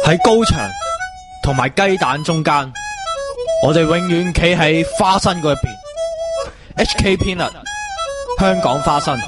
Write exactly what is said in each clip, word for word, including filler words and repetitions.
喺高牆同埋雞蛋中間，我哋永遠企喺花生嗰一邊。H K Peanut 香港花生。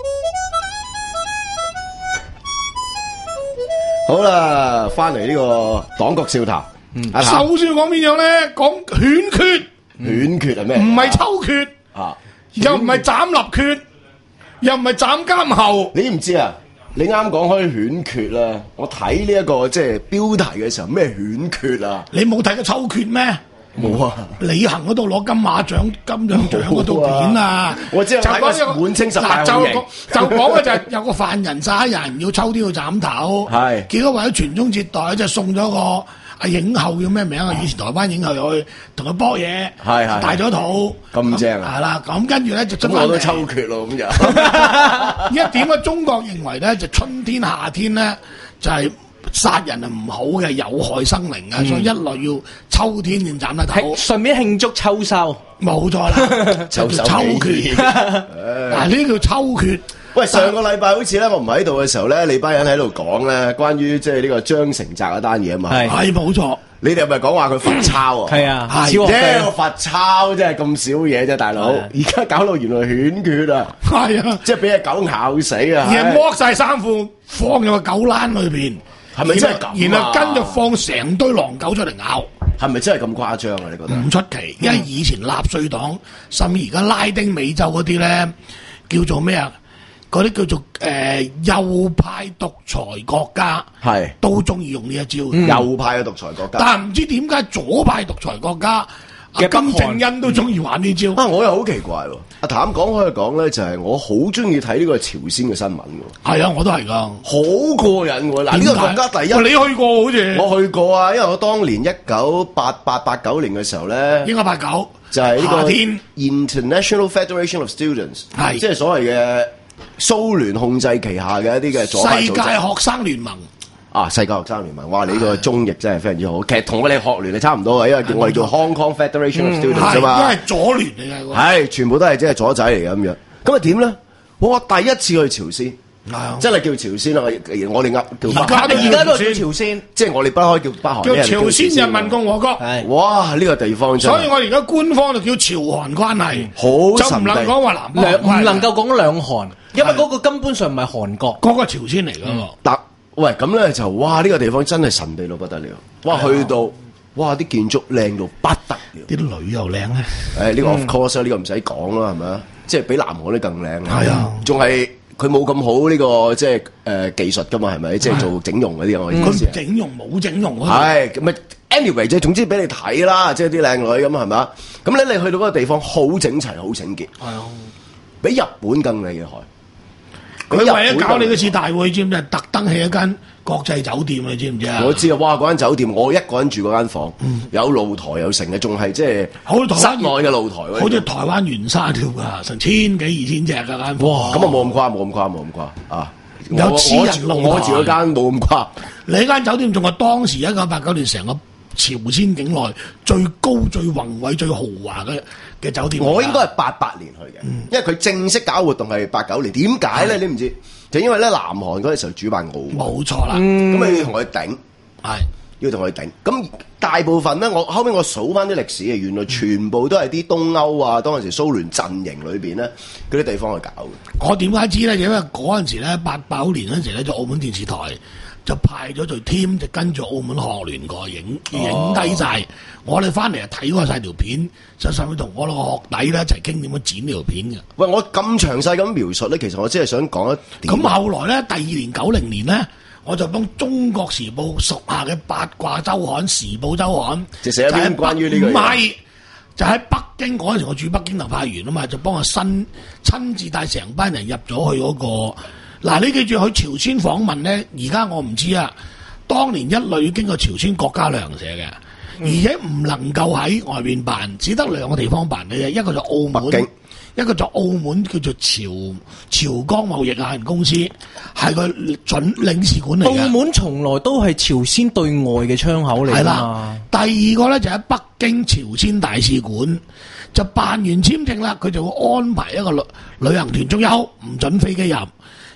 好啦，翻嚟呢個黨國笑談。 嗯，首先要講邊樣咧？講犬決， 犬決係咩？ 唔係抽決啊， 又唔係斬立決，又唔係斬監候。 你唔知啊？你啱講開犬決啦，我睇呢一個即係標題嘅時候，咩犬決啊？ 你冇睇過抽決咩？ 冇啊！ 李行嗰度攞金馬獎、金像獎嗰套片啊！ 我知睇過滿清十大就講就講嘅就係有個犯人殺人，要抽啲要斬頭， 係結果為咗傳宗接代，就送咗個阿影后叫咩名啊？以前台灣影后入去同佢搏嘢， 係係大咗肚咁正啊！ 係啦，咁跟住咧就咁我都抽決咯，咁就而家點解中國認為咧就春天夏天咧就係、是。殺人係唔好嘅，有害生靈嘅，嗯、所以一來要秋天先斬得頭， 順便慶祝秋收。 冇錯啦，就叫秋決。嗱，呢叫秋決。 喂，上個禮拜好似咧，我唔喺度嘅時候咧，你班人喺度講咧，關於即係呢個張成澤嗰單嘢啊嘛。 係係冇錯。 你哋係咪講話佢罰抄啊？ 係啊， 即係罰抄，真係咁少嘢啫，大佬。而家搞到原來犬決啊！ 係啊， 即係俾隻狗咬死啊！ 而係剝晒衫褲，放入個狗欄裏邊。 係咪真係咁啊？ 然後跟住放成堆狼狗出嚟咬， 係咪真係咁誇張啊？你覺得？ 唔出奇，因為以前納粹黨，甚至而家拉丁美洲嗰啲咧，叫做咩啊？嗰啲叫做誒、呃、右派獨裁國家，係都中意用呢一招。 嗯、右派嘅獨裁國家， 但係唔知點解左派獨裁國家嘅金正恩都中意玩呢招。 啊，我又好奇怪喎！阿譚講開講咧，就係我好中意睇呢個朝鮮嘅新聞喎。 係啊，我都係噶， 好過癮喎！嗱，呢個國家第一， 你去過好似我去過啊，因為我當年一九八八八九年嘅時候咧， 應該八九就係呢個夏天 International Federation of Students， 係即係所謂嘅蘇聯控制旗下嘅一啲嘅左派組織。世界學生聯盟。 啊！世界學生聯盟，哇！你呢個中譯真係非常之好，其實同我哋學聯係差唔多嘅，因為叫我哋叫 Hong Kong Federation of Students 啫嘛， 因為左聯嚟嘅， 係全部都係即係左仔嚟嘅咁樣。咁啊點咧？我第一次去朝鮮，真係叫朝鮮啦！我哋噏叫而家都而家都叫朝鮮， 即係我哋不開叫北韓， 叫朝鮮人民共和國。 哇！呢個地方真係， 所以我哋而家官方就叫朝韓關係， 好就唔能講話南北， 唔能夠講兩韓，因為嗰個根本上唔係韓國， 嗰個朝鮮嚟㗎嘛。喂，咁咧就哇！呢、這個地方真係神秘到不得了，哇！去到哇啲建築靚到不得了， 啲女又靚咧。誒、 哎，呢、這個 of course 呢、嗯、個唔使講啦，係咪啊？即係比南韓啲更靚。 係啊， 仲係佢冇咁好呢、這個即係誒、呃、技術噶嘛，係咪？即係做整容嗰啲我意思。 佢整容冇整容啊。 係咁啊 ，anyway 即係總之俾你睇啦，即係啲靚女咁係咪啊？咁咧你去到嗰個地方好整齊，好整潔。係啊，比日本更厲害。 佢為咗搞你嗰次大會，知唔知？特登起一間國際酒店，你知唔知啊？ 我知啊！哇，嗰間酒店我一個人住嗰間房，嗯、有露台有成嘅，仲係即係室內嘅露台。 好似台灣圓山條㗎，成千幾二千尺㗎間房。 哇！咁啊冇咁誇，冇咁誇，冇咁誇啊！ 有私人露台。 我住嗰間冇咁誇。 你間酒店仲係當時一九八九年成個朝鮮境內最高、最宏偉、最豪華嘅嘅酒店。 我應該係八八年去嘅，嗯、因為佢正式搞活動係八九年。點解咧？你唔知？就因為咧，南韓嗰陣時候主辦奧運， 冇錯啦。咁、 嗯、你要同佢頂， 係要同佢頂。咁大部分咧，我後尾我數翻啲歷史嘅，原來全部都係啲東歐啊，當陣時蘇聯陣營裏邊咧嗰啲地方去搞嘅。我點解知咧？因為嗰陣時咧，八九年嗰陣時咧，就澳門電視台就派咗隊 team 就跟住澳門學聯過影影低晒。我哋翻嚟啊睇過晒條片，就上去同我個學弟咧一齊傾點樣剪呢條片嘅。喂，我咁詳細咁描述咧，其實我只係想講一點。咁後來咧，第二年九零年咧，我就幫《中國時報》屬下嘅八卦週刊《時報週刊》就寫一篇關於呢個嘢。唔係，就喺北京嗰陣時，我住北京特派員啊嘛，就幫我新親自帶成班人入咗去嗰、嗰個。嗱，你記住去朝鮮訪問咧，而家我唔知啊。當年一律要經過朝鮮國家旅行社嘅。而且唔能夠喺外邊辦，只得兩個地方辦嘅啫，一個就澳門，一個就澳門叫做朝朝江貿易有限公司，係個準領事館嚟嘅。澳門從來都係朝鮮對外嘅窗口嚟。係啦，第二個咧就喺北京朝鮮大使館，就辦完簽證啦，佢就會安排一個旅旅行團，仲有唔准飛機入。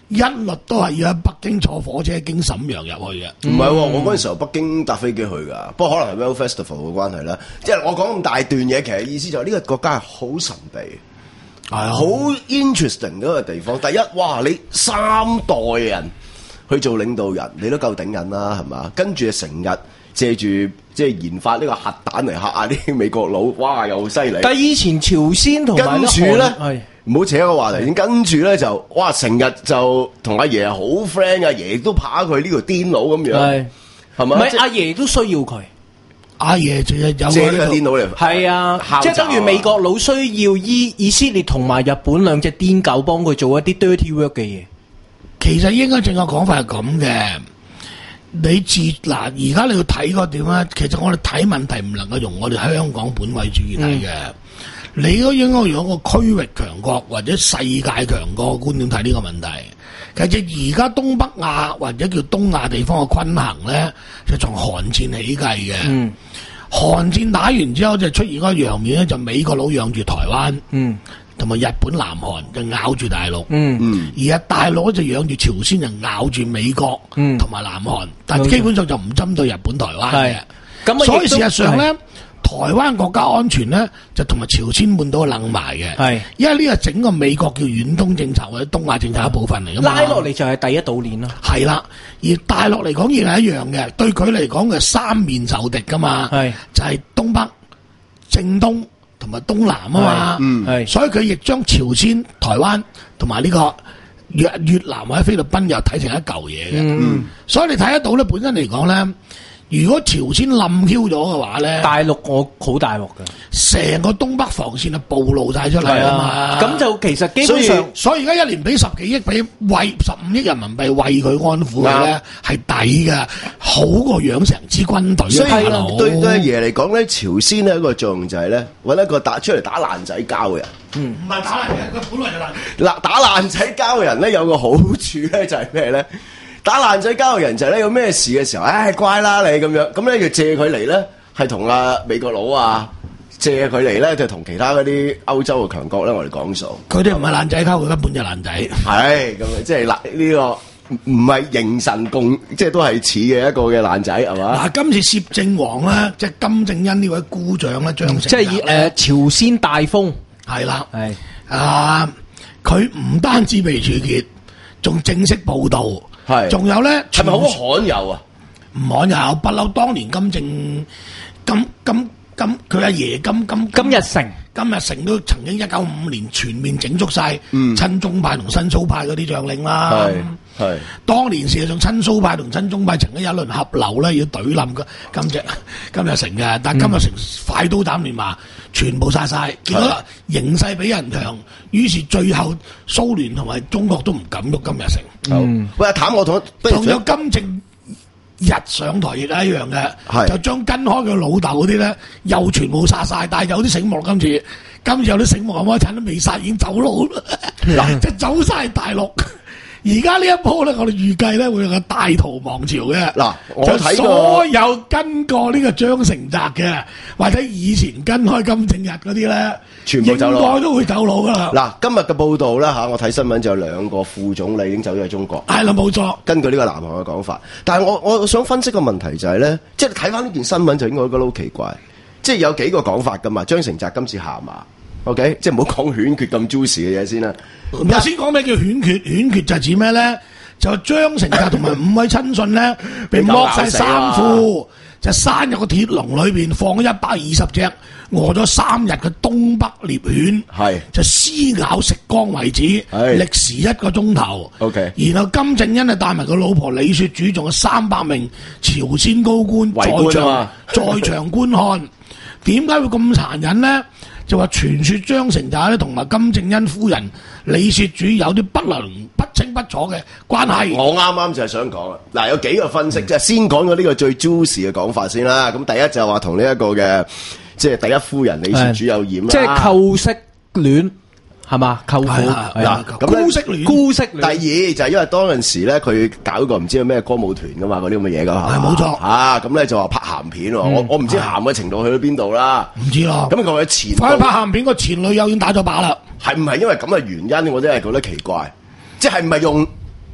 一律都係要喺北京坐火車經瀋陽入去嘅。 唔係喎，我嗰陣時候北京搭飛機去㗎，不過可能係 Well Festival 嘅關係啦。即係我講咁大段嘢，其實意思就係呢個國家係好神秘。係啊，好 interesting 嗰個地方。第一，哇！你三代人去做領導人，你都夠頂癮啦，係嘛？跟住成日借住即係研發呢個核彈嚟嚇下啲美國佬，哇！又犀利。 但係以前朝鮮同埋跟住咧，唔好扯一個話題。跟住咧就哇，成日就同阿爺好 friend，阿爺都怕佢呢個癲佬咁樣，係係咪？ 唔係阿爺都需要佢。 阿爺就有借呢個電腦嚟， 係啊，即係等於美國佬需要以以色列同埋日本兩隻癲狗幫佢做一啲 dirty work 嘅嘢。 其實應該正確講法係咁嘅。你自嗱，而家你要睇嗰點咧，其實我哋睇問題唔能夠用我哋香港本位主義睇嘅。嗯、你都應該用一個區域強國或者世界強國嘅觀點睇呢個問題。其實而家東北亞或者叫東亞地方嘅均衡咧，就從韓戰起計嘅。嗯，韓戰打完之後就出現嗰個陽面咧，就美國佬養住台灣，嗯，同埋日本、南韓就咬住大陸，嗯嗯，而啊大陸就養住朝鮮，就咬住美國，嗯，同埋南韓，但基本上就唔針對日本、台灣嘅。咁所以事實上咧。台灣國家安全咧，就同埋朝鮮半島楞埋嘅，係，因為呢個整個美國叫遠東政策或者東亞政策一部分嚟噶嘛，拉落嚟就係第一島鏈咯，係啦，而大陸嚟講亦係一樣嘅，對佢嚟講嘅三面仇敵噶嘛，係，就係東北、正東同埋東南啊嘛，嗯，係，所以佢亦將朝鮮、台灣同埋呢個越越南或者菲律賓又睇成一嚿嘢嘅，嗯，所以你睇得到咧，本身嚟講咧。如果朝鮮冧 Q 咗嘅話咧，大陸我好大鑊嘅，成個東北防線啊暴露晒出嚟啊嘛，咁就其實基本上，所以而家一年俾十幾億俾喂十五億人民幣喂佢安撫嘅咧，係抵嘅，好過養成支軍隊。所以對對阿爺嚟講咧，朝鮮咧一個作用就係咧，揾一個打出嚟打爛仔交嘅人。嗯，唔係打爛嘅，佢本來就爛。嗱，打爛仔交嘅人咧有個好處咧就係咩咧？打爛仔交嘅人就係咧有咩事嘅時候，唉、哎、乖啦你咁樣，咁咧就借佢嚟咧，係同阿美國佬啊借佢嚟咧，就同其他嗰啲歐洲嘅強國咧，我哋講數。佢哋唔係爛仔交，佢根本就爛仔。係咁啊，即係嗱呢個唔係形神共，即係都係似嘅一個嘅爛仔係嘛？嗱，今次攝政王咧，即係金正恩呢位姑丈咧，張成即係以誒朝鮮大風係啦，係啊，佢唔單止被處決，仲正式報道。係，仲有咧，係咪好罕有啊？唔罕有，不嬲。當年金正金金金，佢阿爺金金金日成，金日成都曾經一九五五年全面整肅晒親中派同親蘇派嗰啲將領啦。係係，當年事實上親蘇派同親中派曾經有一輪合流咧，要懟冧個金正金日成嘅，但金日成快刀斬亂麻，全部殺晒。結果形勢比人強，於是最後蘇聯同埋中國都唔敢喐金日成。嗯，喂，阿譚，我同仲有金正日上台亦係一樣嘅，就將跟開佢老豆嗰啲咧，又全部殺晒。但係有啲醒目，今次今次有啲醒目，阿陳都未殺，已經走佬啦，即係走晒大陸。而家呢一波咧，我哋預計咧會有個大逃亡潮嘅。嗱，我睇過所有跟過呢個張成澤嘅，或者以前跟開金正日嗰啲咧，全部走佬，應該都會走佬噶啦。嗱，今日嘅報道啦嚇，我睇新聞就有兩個副總理已經走咗去中國。係啦，冇錯。根據呢個南韓嘅講法，但係我我想分析個問題就係咧，即係睇翻呢件新聞就應該覺得好奇怪，即係有幾個講法噶嘛。張成澤今次下馬。OK， 即係唔好講犬缺咁 juicy 嘅嘢先啦。頭先講咩叫犬缺？犬缺就係指咩咧？就張成澤同埋五位親信咧，被剝晒衫褲，就閂入個鐵籠裏邊，放咗一百二十隻餓咗三日嘅東北獵犬，係就撕咬食光為止，歷時一個鐘頭。OK，然後金正恩啊帶埋個老婆李雪主，仲有三百名朝鮮高官在場在場觀看。點解會咁殘忍咧？就話傳說張成澤咧同埋金正恩夫人李雪主有啲不能不清不楚嘅關係。我啱啱就係想講啊，嗱有幾個分析，即係、嗯、先講咗呢個最 juicy 嘅講法先啦。咁第一就係話同呢一個嘅即係第一夫人李雪主有染啦，即係舊式戀。係嘛？舅父嗱，姑息戀，姑息戀。第二就係因為當陣時咧，佢搞個唔知咩歌舞團噶嘛，嗰啲咁嘅嘢噶係冇錯啊！咁咧就話拍鹹片喎，我我唔知鹹嘅程度去到邊度啦，唔知咯。咁佢前快拍鹹片個前女友已經打咗靶啦，係唔係因為咁嘅原因？我真係覺得奇怪，即係唔係用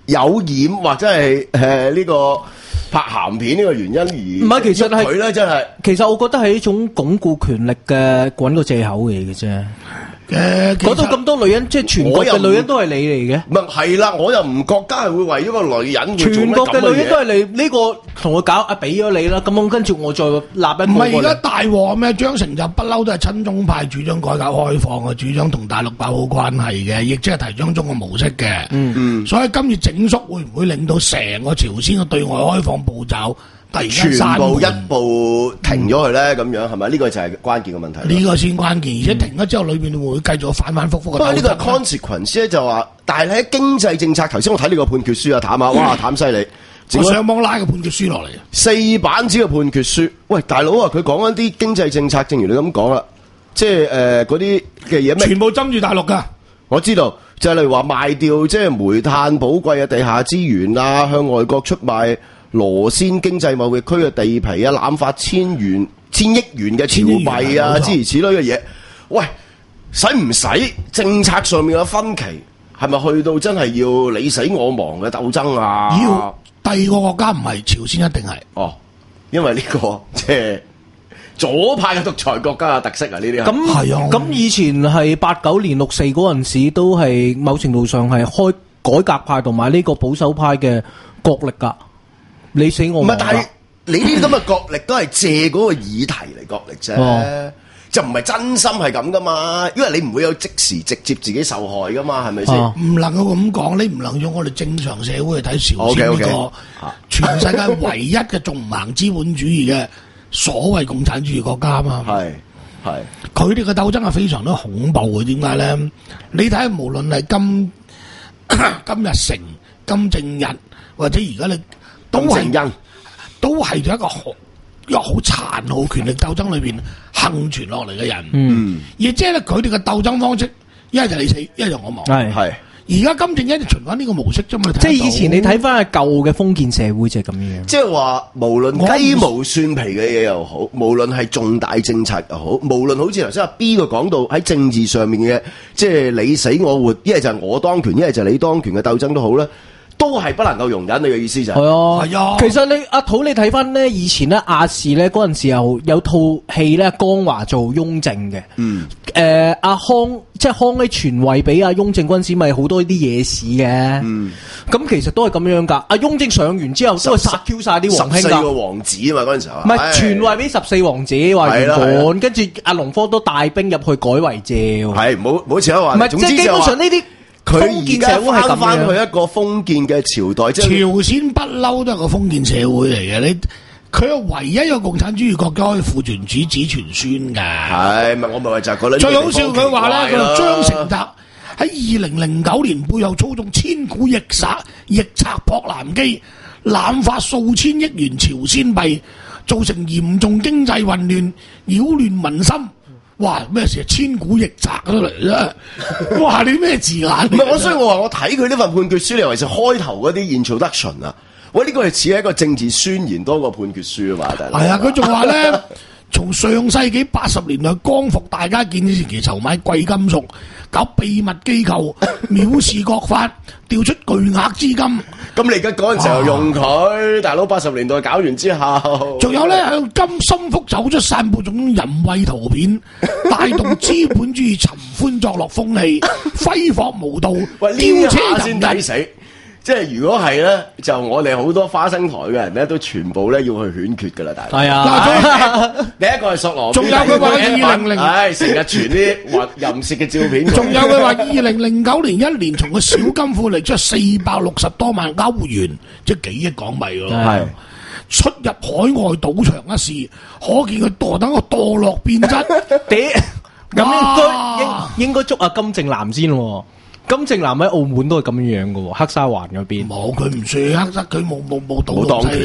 有染或者係誒呢個拍鹹片呢個原因而唔係，其實係佢咧真係， 其實我覺得係一種鞏固權力嘅揾個借口嚟嘅啫。誒，嗰度咁多女人，即係全國嘅女人都係你嚟嘅。 唔係係啦，我又唔覺得係會為咗個女人， 全國嘅女人都係你呢個同佢搞啊，俾咗你啦。咁我跟住我再立一個。 唔係而家大鑊咩？張成就不嬲都係親中派，主張改革開放嘅，主張同大陸搞好關係嘅，亦即係提倡中國模式嘅。嗯嗯。所以今次整肅會唔會令到成個朝鮮嘅對外開放步驟突然間全部一步停咗佢咧？咁樣係咪？呢個就係關鍵嘅問題。 呢個先關鍵，而且停咗之後，裏邊會唔會繼續反反覆覆嘅？ 不過呢個 consequence 咧就話，但係喺經濟政策，頭先我睇呢個判決書啊，譚啊，哇，譚犀利！ 我上網拉個判決書落嚟， 四版紙嘅判決書。喂，大佬啊，佢講緊啲經濟政策，正如你咁講啦，即係誒嗰啲嘅嘢咩？ 全部針住大陸㗎。 我知道，就係例如話賣掉即係煤炭寶貴嘅地下資源啊，向外國出賣羅先經濟貿易區嘅地皮啊，濫發千元、千億元嘅潮幣啊，諸如此類嘅嘢。喂，使唔使政策上面嘅分歧？係咪去到真係要你死我亡嘅鬥爭啊？ 要第二個國家唔係朝鮮，一定係哦，因為呢、這個即係左派嘅獨裁國家嘅特色啊！呢啲咁係啊，咁以前係八九年六四嗰陣時，都係某程度上係開改革派同埋呢個保守派嘅角力㗎。你死我亡。唔係，但係你呢啲咁嘅角力都係借嗰個議題嚟角力啫。哦，就唔係真心係咁噶嘛，因為你唔會有即時直接自己受害噶嘛，係咪先？唔、啊、能夠咁講，你唔能用我哋正常社會去睇朝鮮呢個全世界唯一嘅仲唔行資本主義嘅所謂共產主義國家啊嘛。係係，佢哋嘅鬥爭係非常之恐怖嘅。點解咧？你睇無論係金金日成、金正日或者而家你都係都係一個好。一個好殘酷權力鬥爭裏邊幸存落嚟嘅人，嗯，而即係咧佢哋嘅鬥爭方式，一係就你死，一係就我亡，係係。而家金正恩就循翻呢個模式啫嘛，即係以前你睇翻係舊嘅封建社會就係咁樣，即係話無論雞毛蒜皮嘅嘢又好，無論係重大政策又好，無論好似頭先阿 B 個講到喺政治上面嘅，即係你死我活，一係就係我當權，一係就係你當權嘅鬥爭都好啦。都係不能夠容忍，你嘅意思就係、是、啊，係啊。其實你阿土，你睇翻咧，以前咧亞視咧嗰陣時候有套戲咧，江華做雍正嘅。嗯。誒、呃，阿康即係康咧傳位俾阿雍正嗰陣時，咪好多啲野史嘅。嗯。咁其實都係咁樣噶。阿雍正上完之後，都係殺 Q 晒啲皇兄噶。十四個王子啊嘛，嗰陣時候。唔係傳位俾十四王子，話原本，跟住阿龍科都帶兵入去改為趙。係，冇冇前一話。唔係，即係基本上呢啲。佢而家翻翻去一個封建嘅朝代，即係朝鮮不嬲都係個封建社會嚟嘅。你佢係唯一一個共產主義國家可以父傳子子傳孫噶。係咪？我咪話就係嗰啲。最好笑佢話咧，佢張成澤喺二零零九年背後操縱千股逆殺逆賊撲南機，濫發數千億元朝鮮幣，造成嚴重經濟混亂，擾亂民心。哇！咩事？千古逆賊都嚟啦！哇！你咩字眼？唔係我，所以我話我睇佢呢份判決書，你尤其是開頭嗰啲 introduction 啊，喂，呢個係似係一個政治宣言多過判決書啊嘛，大佬。係啊，佢仲話咧，從上世紀八十年代光復大家建設時期籌買貴金屬，搞秘密機構，藐視國法，調出巨額資金。咁你而家嗰陣時候用佢，大佬八十年代搞完之後，仲有咧向金心福走出散佈種淫穢圖片，帶動資本主義尋歡作樂風氣，揮霍無度，喂，飆車先抵死。即係如果係咧，就我哋好多花生台嘅人咧，都全部咧要去勸決噶啦，大佬。係啊，第一個係索羅，仲有佢話二零零，唉，成日傳啲淫淫褻嘅照片。仲有佢話二零零九年一年從個小金庫嚟出四百六十多萬歐元，即係幾億港幣咯。係出入海外賭場一事，可見佢墮等個墮落變質。咁應該應應該捉阿金正男先喎。金正男喺澳門都係咁樣樣嘅喎，黑沙環嗰邊。冇，佢唔算黑沙，佢冇冇冇賭到犀利。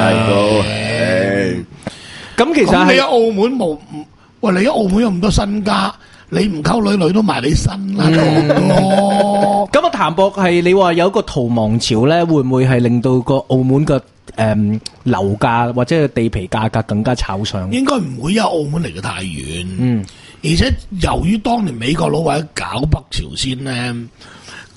咁其實咁你喺澳門冇，喂，你喺澳門有咁多身家，你唔溝女女都埋你身啦。咁啊，譚博係你話有一個逃亡潮咧，會唔會係令到個澳門嘅誒樓價或者地皮價格更加炒上？應該唔會，因為澳門離得太遠。嗯。而且由於當年美國佬為咗搞北朝鮮咧，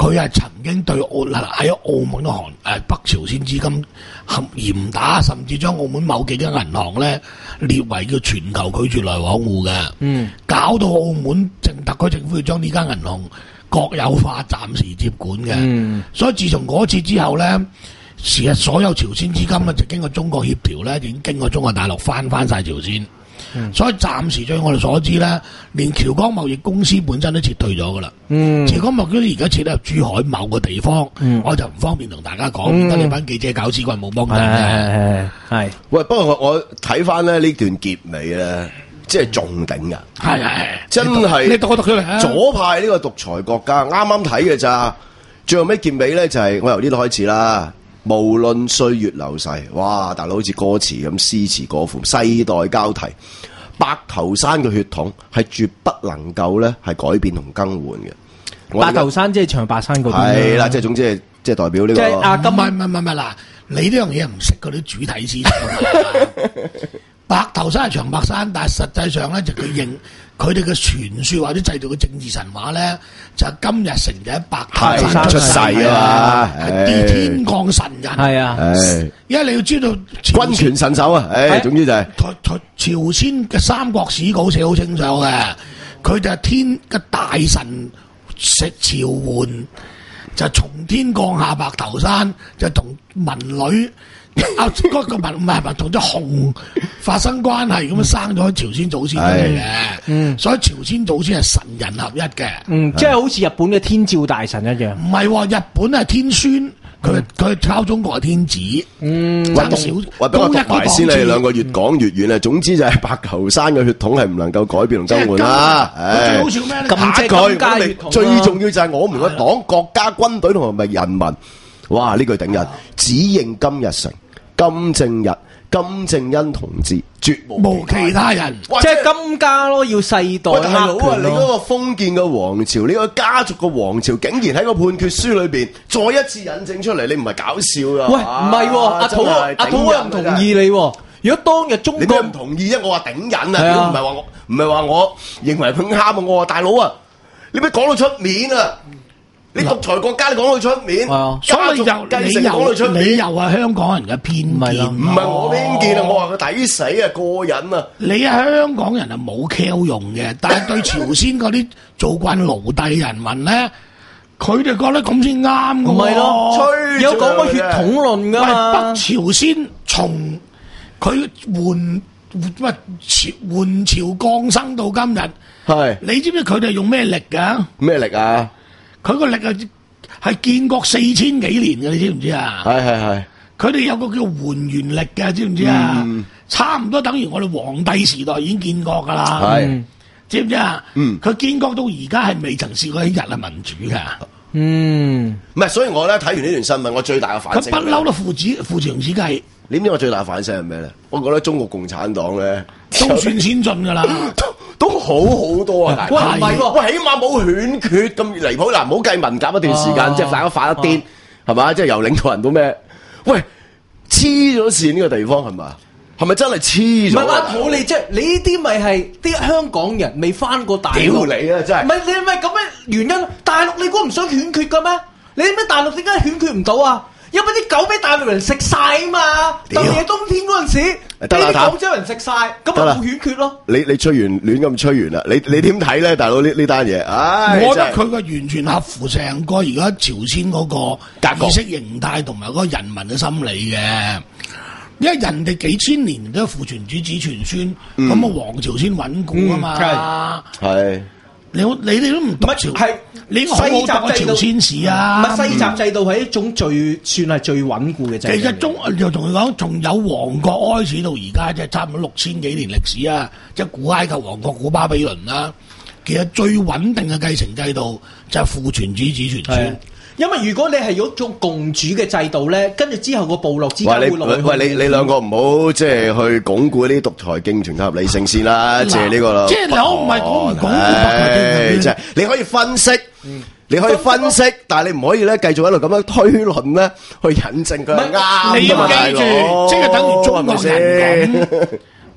佢係曾經對澳喺澳門嘅韓誒北朝鮮資金含嚴打，甚至將澳門某幾間銀行咧列為叫全球拒絕來往戶嘅。嗯，搞到澳門政特區政府要將呢間銀行國有化，暫時接管嘅。嗯，所以自從嗰次之後咧，其實所有朝鮮資金咧就經過中國協調咧，已經經過中國大陸翻翻晒朝鮮。嗯、所以暫時據我哋所知咧，連僑光貿易公司本身都撤退咗噶啦。嗯，僑光貿易公司而家撤咗入珠海某個地方，嗯、我就唔方便同大家講，唔得、嗯、你班記者搞屎棍冇幫襯嘅。 係， 喂，不過我我睇翻咧呢段結尾咧，即係仲頂噶，係係真係你讀我讀出嚟啊！ 左派呢個獨裁國家，啱啱睇嘅咋，最後尾結尾咧就係、是、我由呢度開始啦。無論歲月流逝，哇！大佬好似歌詞咁詩詞歌賦，世代交替。白頭山嘅血統係絕不能夠咧係改變同更換嘅。 白頭山即係長白山嗰邊。 係啦，即係總之係即係代表呢、這個。 即係啊，咁唔係唔係唔係嗱，你呢樣嘢唔識嗰啲主體思想。白頭山係長白山，但係實際上咧就佢認佢哋嘅傳說或者製造嘅政治神話咧，就係金日成就喺白頭山出世啊嘛，係啲天降神人。係啊，因為你要知道軍權神手啊，誒，總之就係朝鮮嘅三國史稿寫好清楚嘅，佢就係天嘅大神食召喚，就從天降下白頭山，就同民女。啊！嗰個文唔係咪同隻熊發生關係咁樣生咗朝鮮祖先出嚟嘅？嗯，所以朝鮮祖先係神人合一嘅。 嗯，即係好似日本嘅天照大神一樣。 唔係喎，日本係天孫，佢佢抄中國係天子。嗯，爭少。 喂，俾我讀埋先，你哋兩個越講越遠啊！總之就係白頭山嘅血統係唔能夠改變同更換啦。 最好笑咩咧？ 下一句，最重要就係我們嘅黨、國家、軍隊同埋人民。哇！呢句頂人，只認金日成、金正日、金正恩同志，絕無其他人。 即係金家咯，要世代。 喂，大佬啊，你嗰個封建嘅王朝，你個家族嘅王朝，竟然喺個判決書裏邊再一次引證出嚟，你唔係搞笑噶？ 喂，唔係阿土阿土，我唔同意你。如果當日中國， 你咩唔同意啫？我話頂人啊，如果唔係話我，唔係話我認為佢啱啊。我話大佬啊，你咪講到出面啊！你獨裁國家，你講到出面， 所以又你又你又係香港人嘅偏見， 唔係我偏見啊！我話佢抵死啊，過癮啊！ 你係香港人係冇 Q 用嘅，但係對朝鮮嗰啲做慣奴隸人民咧，佢哋覺得咁先啱㗎。唔係咯，有講過血統論㗎嘛？ 北朝鮮從佢換乜朝換朝降生到今日，係你知唔知佢哋用咩力㗎？ 咩力啊？ 佢個力啊，係建國四千幾年嘅，你知唔知啊？係係係，佢哋有個叫桓元曆嘅，知唔知啊？嗯、差唔多等於我哋皇帝時代已經建國噶啦，係是知唔知啊？嗯，佢建國到而家係未曾試過一日係民主噶。 嗯，唔係，所以我咧睇完呢段新聞，我最大嘅反省， 佢不嬲都父子父慈子繼。 你知唔知我最大嘅反省係咩咧？我覺得中國共產黨咧都算先進噶啦。 都好好多啊！喂，唔係喎，喂，起碼冇犬缺咁離譜嗱，唔好計文革一段時間，即係大家發一癲，係嘛？即係由領導人到咩？喂，黐咗線呢個地方係嘛？係咪真係黐咗？ 唔係阿土，你即係你呢啲咪係啲香港人未翻過大陸？ 屌你啊！真係， 唔係你咪咁嘅原因？大陸你估唔想犬缺嘅咩？你咩大陸點解犬缺唔到啊？因為啲狗俾大陸人食晒啊嘛，特別係冬天嗰陣時，俾啲廣州人食晒，咁咪冇犬缺咯。 你你吹完亂咁吹完啦，你你點睇咧，大佬呢呢單嘢？唉， 我覺得佢個完全合乎成個而家朝鮮嗰個意識形態同埋嗰個人民嘅心理嘅，因為人哋幾千年都父傳子子傳孫，咁啊皇朝先穩固啊嘛，係。你你哋都唔讀朝，係你西習制度朝鮮史啊？ 唔係西習制度係一種最算係最穩固嘅制度。 其實中又同佢講，從有王國開始到而家，即係差唔多六千幾年歷史啊！即係古埃及王國、古巴比倫啦。其實最穩定嘅繼承制度就係父傳子，子傳孫。 因為如果你係有一種共主嘅制度咧，跟住之後個部落之間會落去。 喂，你你兩個唔好即係去鞏固呢啲獨裁競權嘅合理性先啦，即係呢個咯。 即係我唔係講唔鞏固獨裁競權， 即係你可以分析，你可以分析，但係你唔可以咧繼續喺度咁樣推論咧，去引證佢係啱。 你要記住，即係等於中國人咁。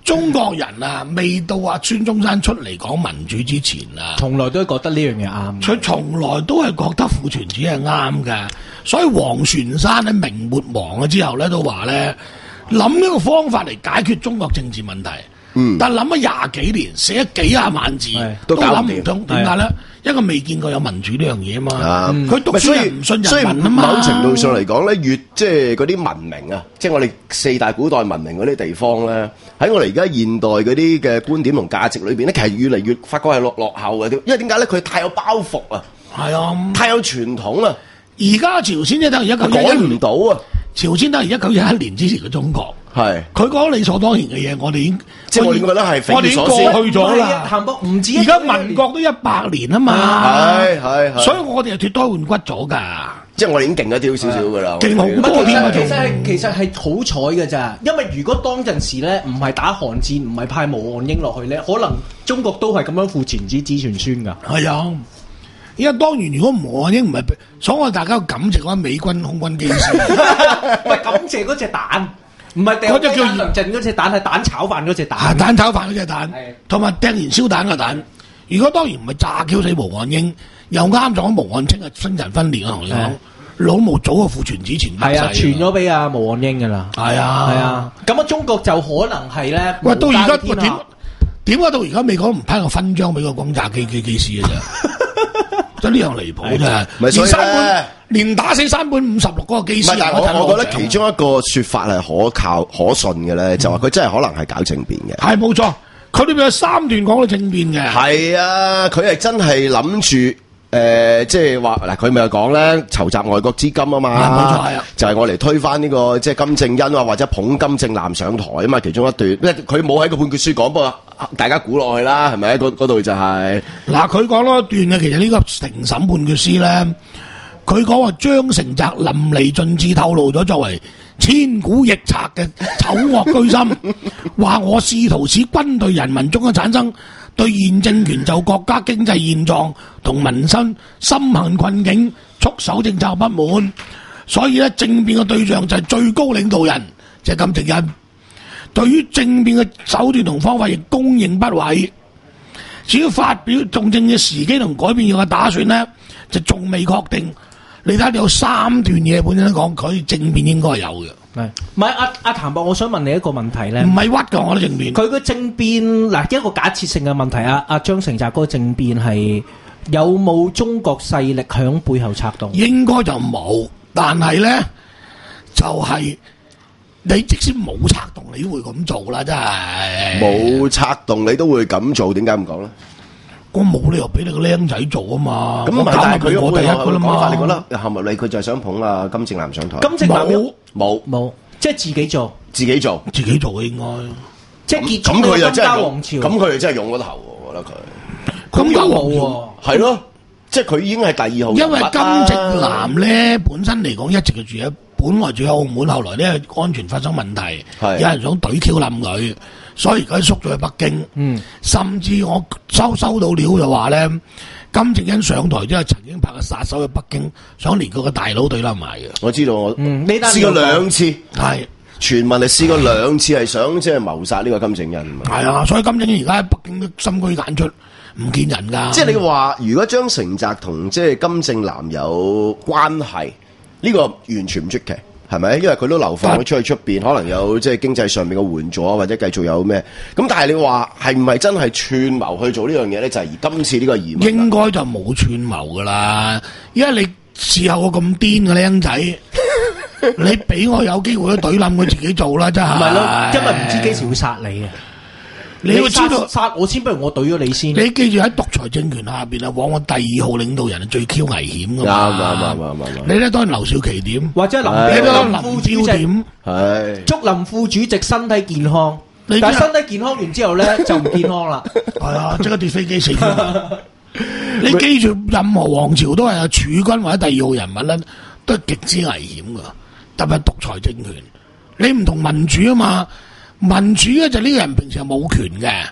中國人啊，未到阿孫中山出嚟講民主之前啊， 從來都係覺得呢樣嘢啱。 佢從來都係覺得父傳子係啱嘅，所以黃泉山喺明末亡咗之後咧，都話咧諗一個方法嚟解決中國政治問題。嗯，但諗咗廿幾年，寫咗幾廿萬字，都諗唔通點解咧？因為未見過有民主呢樣嘢啊嘛。佢讀書人唔信人民啊嘛。 某程度上嚟講咧，越即係嗰啲文明啊，即係我哋四大古代文明嗰啲地方咧，喺我哋而家現代嗰啲嘅觀點同價值裏邊咧，其實越嚟越發覺係落落後嘅。因為點解咧？佢太有包袱啊，係啊，太有傳統啊。 而家朝鮮一等於一九改唔到啊！ 朝鮮等於一九一一年之前嘅中國。 係， 佢講理所當然嘅嘢，我哋已經即係我哋覺得係我哋已經過去咗啦。 行博唔止， 而家民國都一百年啊嘛， 係係， 所以我哋係脫胎換骨咗㗎。 即係我哋已經勁咗啲少少㗎啦， 勁好多添啊！ 其實係其實係好彩嘅咋，因為如果當陣時咧唔係打韓戰，唔係派毛岸英落去咧，可能中國都係咁樣父傳子子傳孫㗎。 係啊。因為當然，如果毛岸英唔係，所以我哋大家要感謝嗰啲美軍空軍機師， 唔係感謝嗰隻蛋，唔係掉雞蛋糧陣嗰隻蛋，係蛋炒飯嗰隻蛋。 係蛋炒飯嗰隻蛋，同埋掟燃燒彈嘅蛋。如果當然唔係炸 Q 死毛岸英，又啱咗毛岸青係精神分裂啊！同你講，老毛早個父傳子傳係啊，傳咗俾阿毛岸英㗎啦。 係啊，係啊。 咁啊，中國就可能係咧。 喂，到而家點點解到而家美國都唔批個勳章俾個轟炸機機機師嘅啫？真呢樣離譜啫！連山本連打死山本五十六嗰個機師， 但我我覺得其中一個説法係可靠可信嘅咧，就話佢真係可能係搞政變嘅。 係冇錯，佢裏邊有三段講到政變嘅。 係啊，佢係真係諗住誒，即係話嗱，佢咪又講咧籌集外國資金啊嘛。 冇錯係啊， 就係我嚟推翻呢個即係金正恩啊，或者捧金正男上台啊嘛。其中一段，因為佢冇喺個判決書講，不過大家估落去啦，係咪？嗰嗰度就係嗱，佢講咗一段嘅，其實呢個庭審判決書咧，佢講話張成澤淋漓盡致透露咗作為千古逆賊嘅醜惡居心，話我試圖使軍隊人民中嘅產生對現政權就國家經濟現狀同民生深陷困境、束手政策不滿，所以咧政變嘅對象就係最高領導人，就係金正恩。對於政變嘅手段同方法亦公認不諱，至於發表仲正嘅時機同改變佢嘅打算呢，就仲未確定。你睇有三段嘢本身都講佢政變應該係有嘅。 係，唔係阿阿譚博，我想問你一個問題咧， 唔係屈㗎，我覺得政變。 佢個政變嗱一個假設性嘅問題，阿阿張成澤嗰個政變係有冇中國勢力響背後策動？ 應該就冇，但係咧就係、是。你即使冇策動，你都會咁做啦，真係冇策動，你都會咁做，點解咁講咧？ 我冇理由俾你個僆仔做啊嘛！ 咁但係佢我第一個啦嘛， 你覺得合唔合理？佢就係想捧啊金正男上台。 金正男冇冇冇，即係自己做， 自己做， 自己做嘅應該。 即係結咁佢又真係王朝， 咁佢又真係用嗰頭喎，我覺得佢。 咁又冇喎， 係咯，即係佢已經係第二號。 因為金正男咧本身嚟講一直就住喺。本來住喺澳門，後來咧安全發生問題，有人想懟 Q 冧佢，所以而家縮咗去北京。嗯，甚至我收收到料就話咧，金正恩上台之後曾經派個殺手去北京，想連佢個大佬懟冧埋嘅。 我知道我， 嗯， 試過兩次， 係傳聞係試過兩次係想即係謀殺呢個金正恩。係啊，所以金正恩而家喺北京都深居簡出，唔見人㗎。 即係你話，如果張成澤同即係金正男有關係？呢個完全唔出奇，係咪？因為佢都流放咗出去出邊，可能有即係經濟上面嘅援助啊，或者繼續有咩？咁但係你話係唔係真係串謀去做呢樣嘢咧？就係、是、而今次呢個疑問， 應該就冇串謀噶啦。因為你事後個咁癲嘅僆仔，你俾我有機會都懟冧佢自己做啦，真係。唔係咯， 因為唔知幾時會殺你啊！你要知道殺我先，不如我懟咗你先。 你記住喺獨裁政權下邊啊，往往第二號領導人係最 Q 危險噶嘛。啱啱啱啱啱。你咧當然劉少奇點，或者林林副主席點，係祝林副主席身體健康。但係身體健康完之後咧就唔健康啦。係啊，即刻跌飛機死。你記住，任何王朝都係有儲君或者第二號人物咧，都係極之危險噶。特別係獨裁政權，你唔同民主啊嘛。民主咧就呢個人平時係冇權嘅，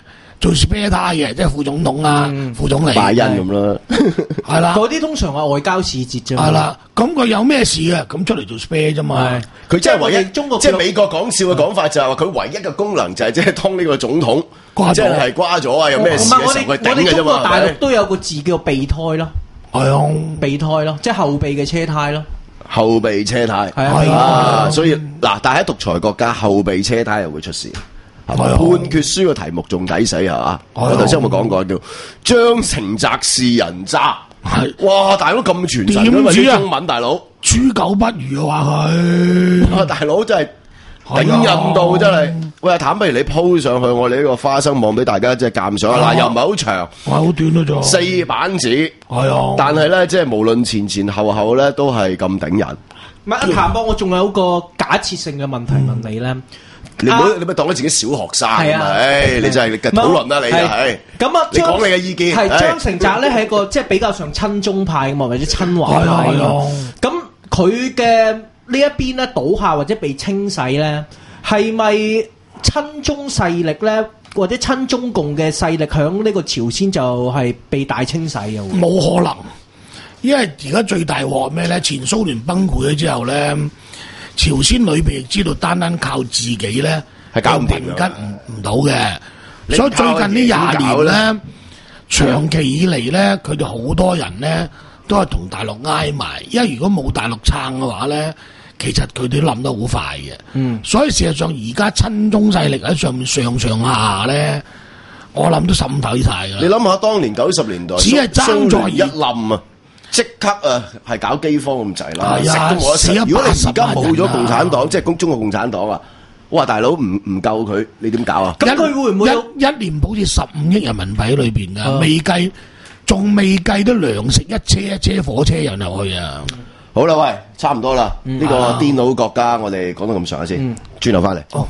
做 spare 胎嘅，即係副總統啊、嗯、副總理拜登咁啦， 係啦， 嗰啲通常係外交使節啫。 係啦，咁佢有咩事啊？咁出嚟做 spare 啫嘛。 佢即係唯一中國，即係美國講笑嘅講法就係話佢唯一嘅功能就係即係當呢個總統即係瓜咗啊，有咩事嘅時候佢頂嘅啫嘛。我哋中國大陸都有個字叫備胎咯，係啊，備胎咯，即係後備嘅車胎咯。 後備車胎係啊，所以嗱，但係喺獨裁國家，後備車胎又會出事，係咪？判決書嘅題目仲抵死係嘛？我頭先有冇講過叫張成澤是人渣？係哇，大佬咁傳神，因為啲中文大佬豬狗不如啊話佢， 啊大佬真係頂人到真係。喂，阿譚，不如你鋪上去我哋呢個花生網俾大家即係鑑賞嗱，又唔係好長， 係好短咯，咗四版紙， 係啊， 但係咧即係無論前前後後咧都係咁頂人。 唔係阿譚博，我仲有個假設性嘅問題問你咧， 你唔好你咪當咗自己小學生係咪？你真係嘅討論啦，你係咁啊， 你講你嘅意見係張成澤咧係一個即係比較上親中派嘅嘛，或者親華派咯。咁佢嘅呢一邊咧倒下或者被清洗咧，係咪親中勢力咧，或者親中共嘅勢力響呢個朝鮮就係被大清洗嘅？ 冇可能，因為而家最大鑊咩咧？前蘇聯崩潰咗之後咧，朝鮮裏邊亦知道單單靠自己咧係搞唔掂嘅，唔唔到嘅。所以最近呢廿年咧，長期以嚟咧，佢哋好多人咧都係同大陸挨埋，因為如果冇大陸撐嘅話咧。其實佢哋都冧得好快嘅，嗯，所以事實上而家親中勢力喺上面上上下下咧，我諗都滲透晒㗎。 你諗下，當年九十年代， 只係爭在一冧啊，即刻啊係搞饑荒咁滯啦，食都冇得食。 如果你而家冇咗共產黨，即係中中國共產黨啊，哇大佬唔唔夠佢，你點搞啊？ 咁佢會唔會有一一年好似十五億人民幣喺裏邊㗎？未計，仲未計得糧食一車一車火車人入去啊！ 好啦，喂，差唔多啦。呢、嗯、個癲佬國家，我哋講到咁上下先，轉頭翻嚟。哦，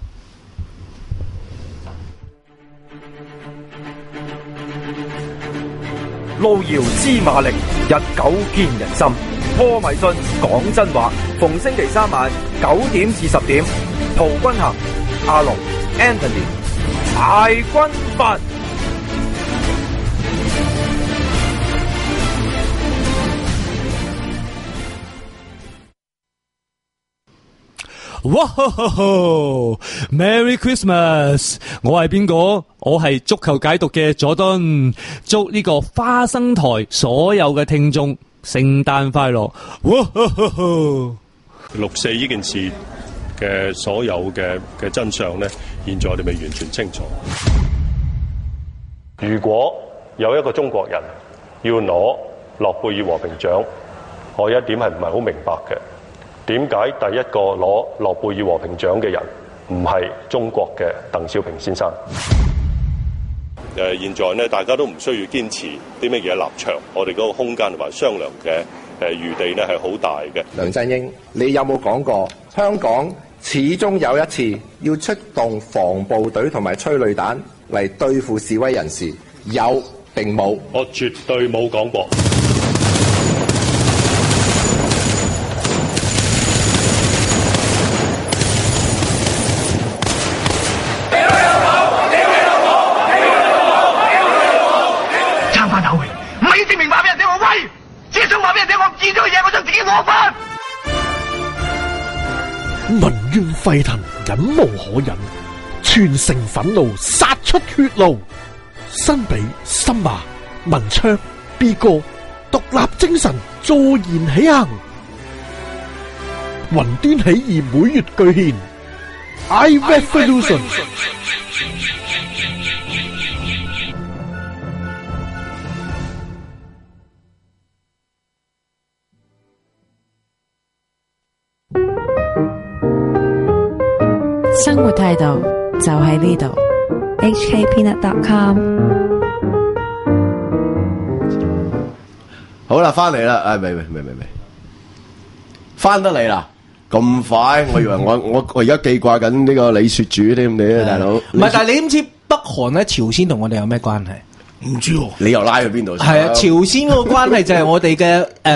路遙知馬力，日久見人心。破迷信，講真話。逢星期三晚九點至十點，陶君行、阿龍、Anthony、柴君發。 哇哈哈哈 Merry Christmas！ 我係邊個？我係足球解讀嘅佐敦，祝呢個花生台所有嘅聽眾聖誕快樂！哇哈哈哈六四呢件事嘅所有嘅嘅真相呢，現在我哋未完全清楚。如果有一個中國人要攞諾貝爾和平獎，我有一點係唔係好明白嘅。點解第一個攞諾貝爾和平獎嘅人唔係中國嘅鄧小平先生？誒、呃，現在呢，大家都唔需要堅持啲乜嘢立場，我哋嗰個空間同埋商量嘅誒餘地呢係好大嘅。 梁振英，你有冇講過香港始終有一次要出動防暴隊同埋催淚彈嚟對付示威人士？有定冇？ 我絕對冇講過。 民怨沸騰，忍無可忍，全城憤怒，殺出血路。新比、森馬、文昌、B 哥，獨立精神，坐言起行。雲端起義每月巨獻 ，I Revolution。 生活態度就喺呢度 ，H K Peanut dot com。 好啦，翻嚟啦，誒，未未未未未，翻得嚟啦，咁快，我以為我我我而家記掛緊呢個李雪主添，你啊大佬， 唔係，但係你唔知北韓咧，朝鮮同我哋有咩關係？ 唔知喎， 你又拉去邊度？ 係啊，朝鮮嗰個關係就係我哋嘅誒